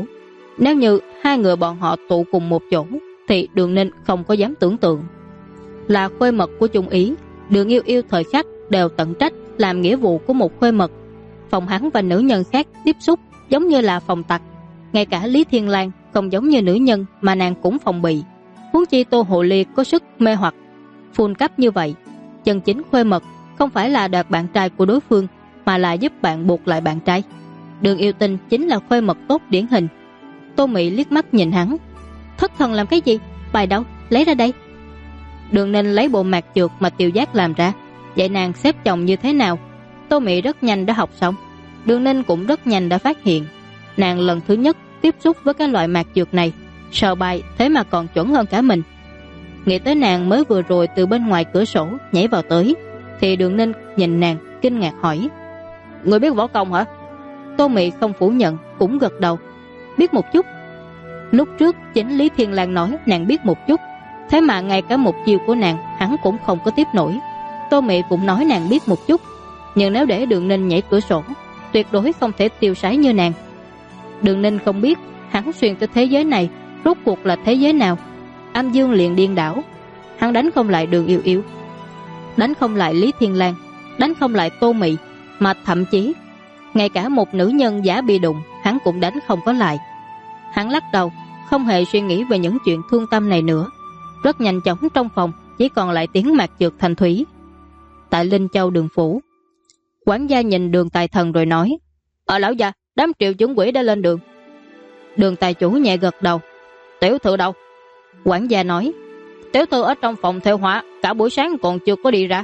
cùng một chỗ thì Đường Ninh không có dám tưởng tượng. Là khuê mật của Chung Ý, Đường Yêu Yêu thời khắc đều tận trách làm nghĩa vụ của một khuê mật. Phòng hắn và nữ nhân khác tiếp xúc giống như là phòng tặc. Ngay cả Lý Thiên Lang không giống như nữ nhân mà nàng cũng phòng bị. Huống chi Tô Hồ Ly có sức mê hoặc phun cấp như vậy. Chân chính khuê mật không phải là đoạt bạn trai của đối phương, mà là giúp bạn buộc lại bạn trai. Đường Yêu Tinh chính là khuê mật tốt điển hình. Tô Mị liếc mắt nhìn hắn. Thất thần làm cái gì? Bài đâu? Lấy ra đây. Đường Ninh lấy bộ mạc trượt mà Tiêu Giác làm ra, dạy nàng xếp chồng như thế nào. Tô Mị rất nhanh đã học xong. Đường Ninh cũng rất nhanh đã phát hiện, nàng lần thứ nhất tiếp xúc với cái loại mạc trượt này, sờ bài thế mà còn chuẩn hơn cả mình. Nghĩ tới nàng mới vừa rồi từ bên ngoài cửa sổ nhảy vào tới, thì Đường Ninh nhìn nàng kinh ngạc hỏi: Người biết võ công hả? Tô Mị không phủ nhận, cũng gật đầu. Biết một chút. Lúc trước chính Lý Thiên Lang nói nàng biết một chút, thế mà ngay cả một chiêu của nàng hắn cũng không có tiếp nổi. Tô Mị cũng nói nàng biết một chút, nhưng nếu để Đường Ninh nhảy cửa sổ, tuyệt đối không thể tiêu sái như nàng. Đường Ninh không biết hắn xuyên tới thế giới này rốt cuộc là thế giới nào. Âm dương liền điên đảo, hắn đánh không lại Đường Yêu Yêu, đánh không lại Lý Thiên Lang, đánh không lại Tô Mị, mà thậm chí ngay cả một nữ nhân giả bị đụng hắn cũng đánh không có lại. Hắn lắc đầu, không hề suy nghĩ về những chuyện thương tâm này nữa. Rất nhanh chóng trong phòng chỉ còn lại tiếng mạc trượt thành thủy. Tại Linh Châu Đường phủ, quản gia nhìn Đường Tài Thần rồi nói: lão gia, đám triệu chuẩn quỷ đã lên đường. Đường tài chủ nhẹ gật đầu. Tiểu thư đâu? Quản gia nói: Tiểu thư ở trong phòng theo họa, cả buổi sáng còn chưa có đi ra.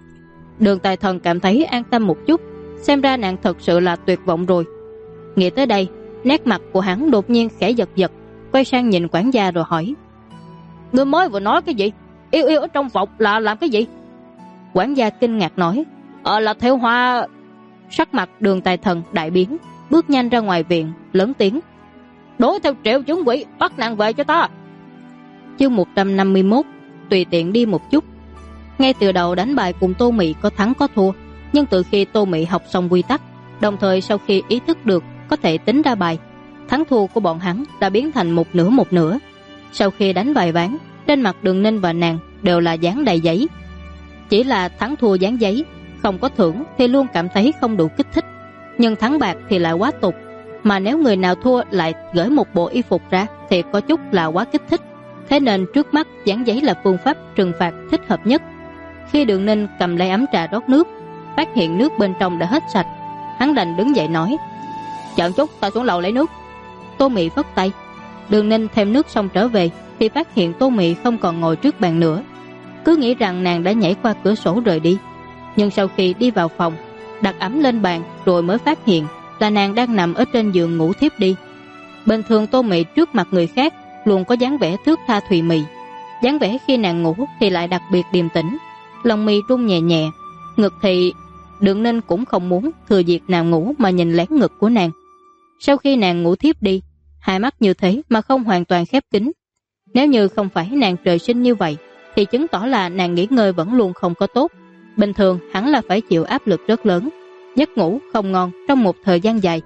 Đường Tài Thần cảm thấy an tâm một chút, xem ra nàng thật sự là tuyệt vọng rồi. Nghĩ tới đây, nét mặt của hắn đột nhiên khẽ giật giật, quay sang nhìn quản gia rồi hỏi: Ngươi mới vừa nói cái gì? Yêu Yêu ở trong phòng là làm cái gì? Quản gia kinh ngạc nói: là theo hoa. Sắc mặt Đường Tài Thần đại biến, bước nhanh ra ngoài viện, lớn tiếng: Đuổi theo triệu chuẩn quỷ, bắt nàng về cho ta. Chương 151: Tùy tiện đi một chút. Ngay từ đầu đánh bài cùng Tô Mị có thắng có thua, nhưng từ khi Tô Mị học xong quy tắc, đồng thời sau khi ý thức được có thể tính ra bài, thắng thua của bọn hắn đã biến thành một nửa. Sau khi đánh vài ván, trên mặt Đường Ninh và nàng đều là dán đầy giấy. Chỉ là thắng thua dán giấy, không có thưởng thì luôn cảm thấy không đủ kích thích, nhưng thắng bạc thì lại quá tục. Mà nếu người nào thua lại gửi một bộ y phục ra thì có chút là quá kích thích. Thế nên trước mắt dán giấy là phương pháp trừng phạt thích hợp nhất. Khi Đường Ninh cầm lấy ấm trà rót nước, phát hiện nước bên trong đã hết sạch, hắn đành đứng dậy nói: Chờ chút, ta xuống lầu lấy nước. Tô Mị phất tay. Đường Ninh thêm nước xong trở về thì phát hiện Tô Mị không còn ngồi trước bàn nữa, cứ nghĩ rằng nàng đã nhảy qua cửa sổ rời đi. Nhưng sau khi đi vào phòng, đặt ấm lên bàn rồi mới phát hiện là nàng đang nằm ở trên giường ngủ thiếp đi. Bình thường Tô Mị trước mặt người khác luôn có dáng vẻ thướt tha thùy mị, dáng vẻ khi nàng ngủ thì lại đặc biệt điềm tĩnh, lông mi rung nhẹ nhẹ, ngực thì Đường Ninh cũng không muốn thừa dịp nàng ngủ mà nhìn lén ngực của nàng. Sau khi nàng ngủ thiếp đi, hai mắt như thế mà không hoàn toàn khép kín. Nếu như không phải nàng trời sinh như vậy thì chứng tỏ là nàng nghỉ ngơi vẫn luôn không có tốt. Bình thường hẳn là phải chịu áp lực rất lớn, giấc ngủ không ngon trong một thời gian dài.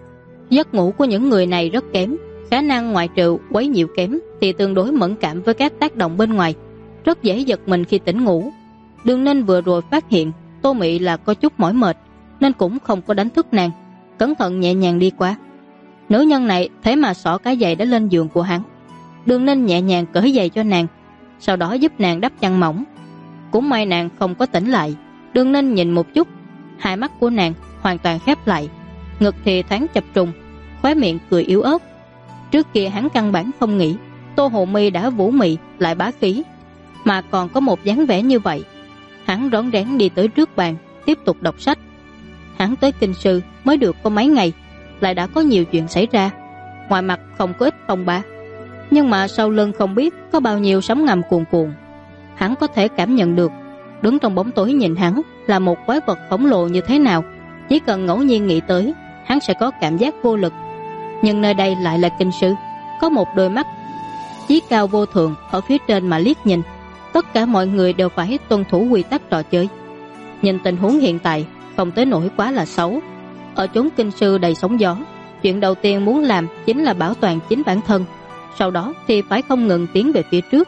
Giấc ngủ của những người này rất kém, khả năng ngoại trừ quấy nhiễu kém thì tương đối mẫn cảm với các tác động bên ngoài, rất dễ giật mình khi tỉnh ngủ. Đường Ninh vừa rồi phát hiện Tô Mị là có chút mỏi mệt nên cũng không có đánh thức nàng, cẩn thận nhẹ nhàng đi qua. Nữ nhân này thế mà xỏ cái giày đã lên giường của hắn. Đường Ninh nhẹ nhàng cởi giày cho nàng, sau đó giúp nàng đắp chăn mỏng. Cũng may nàng không có tỉnh lại. Đường Ninh nhìn một chút, hai mắt của nàng hoàn toàn khép lại, ngực thì thoáng chập trùng, khóe miệng cười yếu ớt. Trước kia hắn căn bản không nghĩ Tô Hồ My đã vũ mị lại bá khí, mà còn có một dáng vẻ như vậy. Hắn rón rén đi tới trước bàn, tiếp tục đọc sách. Hắn tới Kinh Sư mới được có mấy ngày, lại đã có nhiều chuyện xảy ra. Ngoài mặt không có ít phong ba, nhưng mà sau lưng không biết có bao nhiêu sóng ngầm cuồn cuộn. Hắn có thể cảm nhận được đứng trong bóng tối nhìn hắn là một quái vật khổng lồ như thế nào. Chỉ cần ngẫu nhiên nghĩ tới, hắn sẽ có cảm giác vô lực. Nhưng nơi đây lại là Kinh Sư, có một đôi mắt chí cao vô thượng ở phía trên mà liếc nhìn. Tất cả mọi người đều phải tuân thủ quy tắc trò chơi. Nhìn tình huống hiện tại không tới nỗi quá là xấu. Ở chốn Kinh Sư đầy sóng gió, chuyện đầu tiên muốn làm chính là bảo toàn chính bản thân, sau đó thì phải không ngừng tiến về phía trước.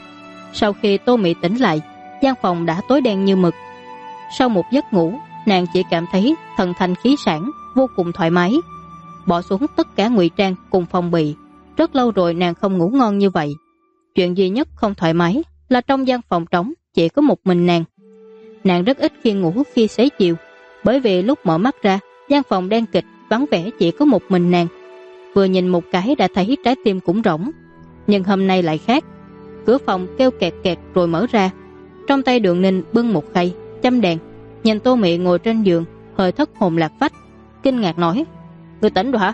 Sau khi Tô Mị tỉnh lại, gian phòng đã tối đen như mực. Sau một giấc ngủ, nàng chỉ cảm thấy thần thanh khí sản, vô cùng thoải mái. Bỏ xuống tất cả ngụy trang cùng phòng bị, rất lâu rồi nàng không ngủ ngon như vậy. Chuyện duy nhất không thoải mái là trong gian phòng trống chỉ có một mình nàng. nàng rất ít khi ngủ khi xế chiều, bởi vì lúc mở mắt ra, gian phòng đen kịch, vắng vẻ chỉ có một mình nàng. Vừa nhìn một cái đã thấy trái tim cũng rỗng. Nhưng hôm nay lại khác. Cửa phòng kêu kẹt kẹt rồi mở ra. Trong tay Đường Ninh bưng một khay, châm đèn, nhìn Tô Mị ngồi trên giường, hơi thất hồn lạc phách, kinh ngạc nói: "Ngươi tỉnh rồi hả?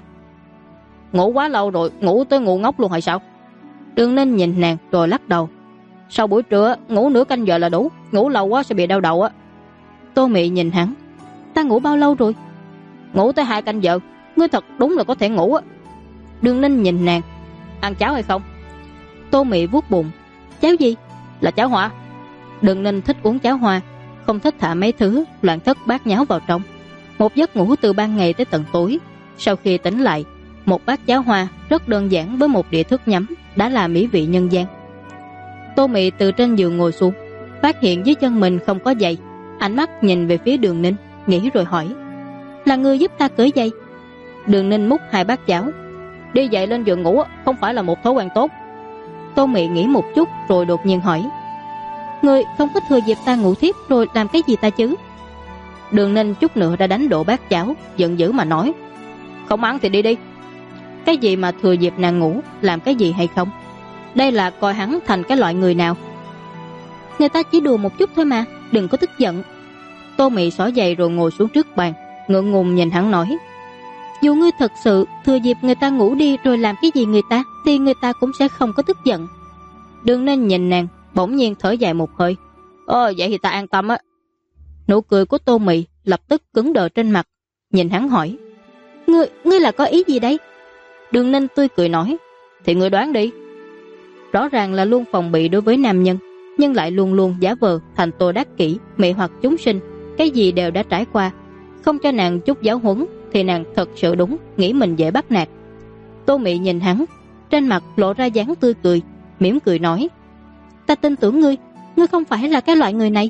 Ngủ quá lâu rồi, ngủ tới ngu ngốc luôn hay sao?" Đường Ninh nhìn nàng rồi lắc đầu: "Sau buổi trưa ngủ nửa canh giờ là đủ, ngủ lâu quá sẽ bị đau đầu á." Tô Mị nhìn hắn: "Ta ngủ bao lâu rồi?" "Ngủ tới 2 canh giờ, ngươi thật đúng là có thể ngủ á." Đường Ninh nhìn nàng: "Ăn cháo hay không?" Tô Mị vuốt bụng: "Cháo gì?" "Là cháo hoa." Đường Ninh thích uống cháo hoa, không thích thả mấy thứ loạn thất bát nháo vào trong. Một giấc ngủ từ ban ngày tới tận tối. Sau khi tỉnh lại, một bát cháo hoa rất đơn giản với một đĩa thức nhắm đã là mỹ vị nhân gian. Tô Mị từ trên giường ngồi xuống, phát hiện dưới chân mình không có giày, ánh mắt nhìn về phía Đường Ninh, nghĩ rồi hỏi: "Là ngươi giúp ta cởi giày?" Đường Ninh múc 2 bát cháo: "Đi dậy lên giường ngủ không phải là một thói quen tốt." Tô Mị nghĩ một chút rồi đột nhiên hỏi: "Ngươi không có thừa dịp ta ngủ thiếp rồi làm cái gì ta chứ?" Đường Ninh chút nữa đã đánh đổ bát cháo, giận dữ mà nói: "Không ăn thì đi đi." Cái gì mà thừa dịp nàng ngủ làm cái gì hay không? Đây là coi hắn thành cái loại người nào? "Người ta chỉ đùa một chút thôi mà, đừng có tức giận." Tô Mị xỏ giày rồi ngồi xuống trước bàn, ngượng ngùng nhìn hắn nói: "Dù ngươi thật sự thừa dịp người ta ngủ đi rồi làm cái gì người ta, thì người ta cũng sẽ không có tức giận." Đường Ninh nhìn nàng, bỗng nhiên thở dài một hơi: Vậy thì ta an tâm á." Nụ cười của Tô Mị lập tức cứng đờ trên mặt, nhìn hắn hỏi: Ngươi là có ý gì đây?" Đường Ninh tươi cười nói: "Thì ngươi đoán đi." Rõ ràng là luôn phòng bị đối với nam nhân, nhưng lại luôn luôn giả vờ thành Tô Đắc Kỷ, mị hoặc chúng sinh, cái gì đều đã trải qua, không cho nàng chút giáo huấn thì nàng thật sự đúng nghĩ mình dễ bắt nạt. Tô Mị nhìn hắn, trên mặt lộ ra dáng tươi cười, mỉm cười nói: "Ta tin tưởng ngươi, ngươi không phải là cái loại người này."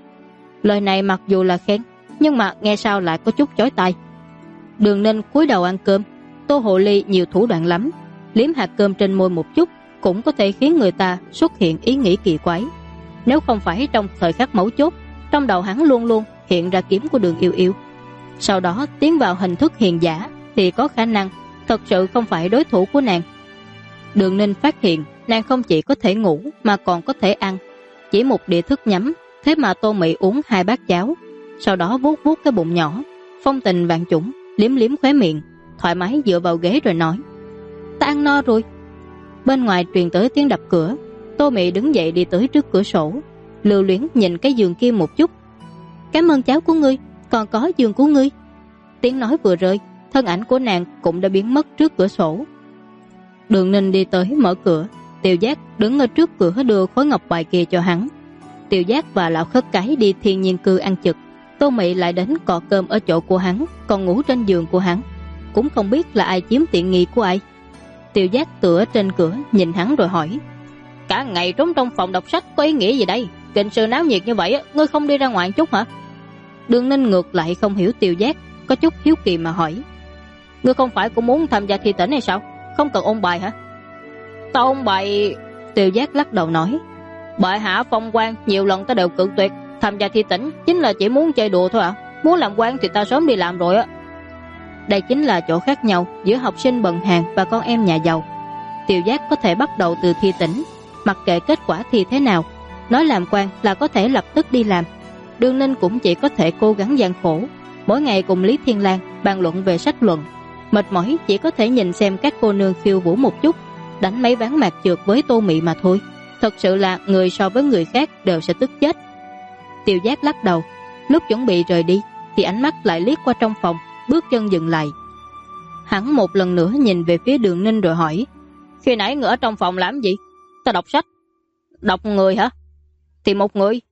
Lời này mặc dù là khen, nhưng mà nghe sao lại có chút chói tai. Đường Ninh cúi đầu ăn cơm. Tô Hộ Ly nhiều thủ đoạn lắm, liếm hạt cơm trên môi một chút cũng có thể khiến người ta xuất hiện ý nghĩ kỳ quái. Nếu không phải trong thời khắc mấu chốt, trong đầu hắn luôn luôn hiện ra kiếm của Đường Yêu Yêu, sau đó tiến vào hình thức hiền giả, thì có khả năng thật sự không phải đối thủ của nàng. Đường Ninh phát hiện nàng không chỉ có thể ngủ mà còn có thể ăn. Chỉ một đĩa thức nhắm, thế mà Tô Mị uống 2 bát cháo, sau đó vuốt vuốt cái bụng nhỏ, phong tình vạn chủng, liếm liếm khóe miệng, thoải mái dựa vào ghế rồi nói: "Ta ăn no rồi." Bên ngoài truyền tới tiếng đập cửa. Tô Mị đứng dậy đi tới trước cửa sổ, lưu luyến nhìn cái giường kia một chút. "Cảm ơn cháo của ngươi, còn có giường của ngươi." Tiếng nói vừa rơi, thân ảnh của nàng cũng đã biến mất trước cửa sổ. Đường Ninh đi tới mở cửa. Tiêu Giác đứng ở trước cửa đưa khối ngọc bài kia cho hắn. Tiêu Giác và lão khất cái đi thiên nhiên cư ăn trực. Tô Mị lại đến cọ cơm ở chỗ của hắn, còn ngủ trên giường của hắn. Cũng không biết là ai chiếm tiện nghi của ai. Tiêu Giác tựa trên cửa nhìn hắn rồi hỏi: "Cả ngày trốn trong phòng đọc sách có ý nghĩa gì đây? Kinh sư náo nhiệt như vậy, ngươi không đi ra ngoài chút hả?" Đường Ninh ngược lại không hiểu Tiêu Giác, có chút hiếu kỳ mà hỏi: "Ngươi không phải cũng muốn tham gia thi tỉnh hay sao? Không cần ôn bài hả?" "Ta ôn bài..." Tiêu Giác lắc đầu nói: "Bệ hạ phong quan nhiều lần ta đều cự tuyệt. Tham gia thi tỉnh chính là chỉ muốn chơi đùa thôi ạ. Muốn làm quan thì ta sớm đi làm rồi á." Đây chính là chỗ khác nhau giữa học sinh bần hàn và con em nhà giàu. Tiêu Giác có thể bắt đầu từ thi tỉnh, mặc kệ kết quả thi thế nào, nói làm quan là có thể lập tức đi làm. Đường Ninh cũng chỉ có thể cố gắng gian khổ, mỗi ngày cùng Lý Thiên Lang bàn luận về sách luận. Mệt mỏi chỉ có thể nhìn xem các cô nương khiêu vũ một chút, đánh mấy ván mạc trượt với Tô Mị mà thôi. Thật sự là người so với người khác đều sẽ tức chết. Tiêu Giác lắc đầu. Lúc chuẩn bị rời đi thì ánh mắt lại liếc qua trong phòng, bước chân dừng lại. Hắn một lần nữa nhìn về phía Đường Ninh rồi hỏi: "Khi nãy người ở trong phòng làm gì?" "Ta đọc sách." "Đọc người hả?" "Thì một người."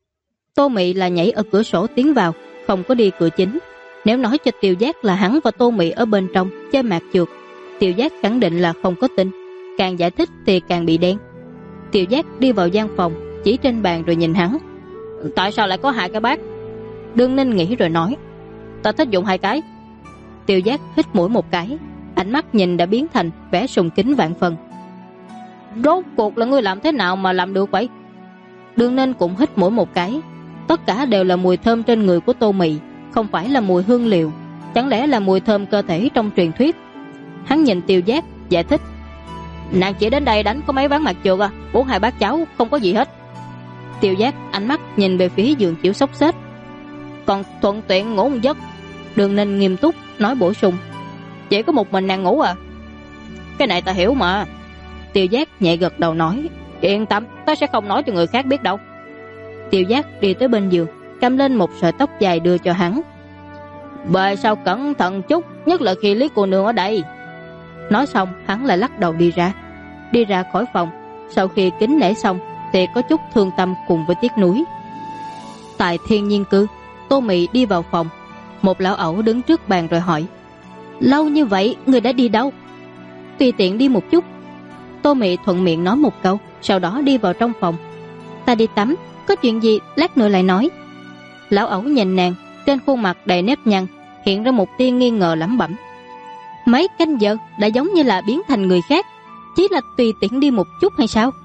Tô Mị là nhảy ở cửa sổ tiến vào, không có đi cửa chính. Nếu nói cho Tiêu Giác là hắn và Tô Mị ở bên trong chơi mạc trượt, Tiêu Giác khẳng định là không có tin. Càng giải thích thì càng bị đen. Tiêu Giác đi vào gian phòng, chỉ trên bàn rồi nhìn hắn: "Tại sao lại có 2 cái bát?" Đường Ninh nghĩ rồi nói: "Ta thích dùng 2 cái." Tiêu Giác hít mũi một cái, ánh mắt nhìn đã biến thành vẻ sùng kính vạn phần. "Rốt cuộc là ngươi làm thế nào mà làm được vậy?" Đường Ninh cũng hít mũi một cái. Tóc Tất cả đều là mùi thơm trên người của Tô Mị, không phải là mùi hương liệu. Chẳng lẽ là mùi thơm cơ thể trong truyền thuyết? Hắn nhìn Tiêu Giác giải thích: nàng chỉ đến đây đánh có mấy ván mặt trượt à, uống 2 bát cháo không có gì hết. Tiêu Giác ánh mắt nhìn về phía giường chiếu xốc xếch. Còn thuận tiện ngủ một giấc. Đường Ninh nghiêm túc nói bổ sung: chỉ có một mình nàng ngủ à? Cái này ta hiểu mà. Tiêu Giác nhẹ gật đầu nói: yên tâm, ta sẽ không nói cho người khác biết đâu. Tiêu Giác đi tới bên giường, cầm lên một sợi tóc dài đưa cho hắn. Về sau cẩn thận chút, nhất là khi Lý cô nương ở đây. Nói xong hắn lại lắc đầu đi ra khỏi phòng. Sau khi kính lễ xong thì có chút thương tâm cùng với tiếc nuối. Tại Thiên Nhiên Cư, Tô Mị đi vào phòng. Một lão ẩu đứng trước bàn rồi hỏi: lâu như vậy người đã đi đâu? Tùy tiện đi một chút. Tô Mị thuận miệng nói một câu, sau đó đi vào trong phòng. Ta đi tắm, có chuyện gì lát nữa lại nói. Lão ẩu nhìn nàng, trên khuôn mặt đầy nếp nhăn hiện ra một tia nghi ngờ lẩm bẩm: mấy canh giờ đã giống như là biến thành người khác, chỉ là tùy tiện đi một chút hay sao?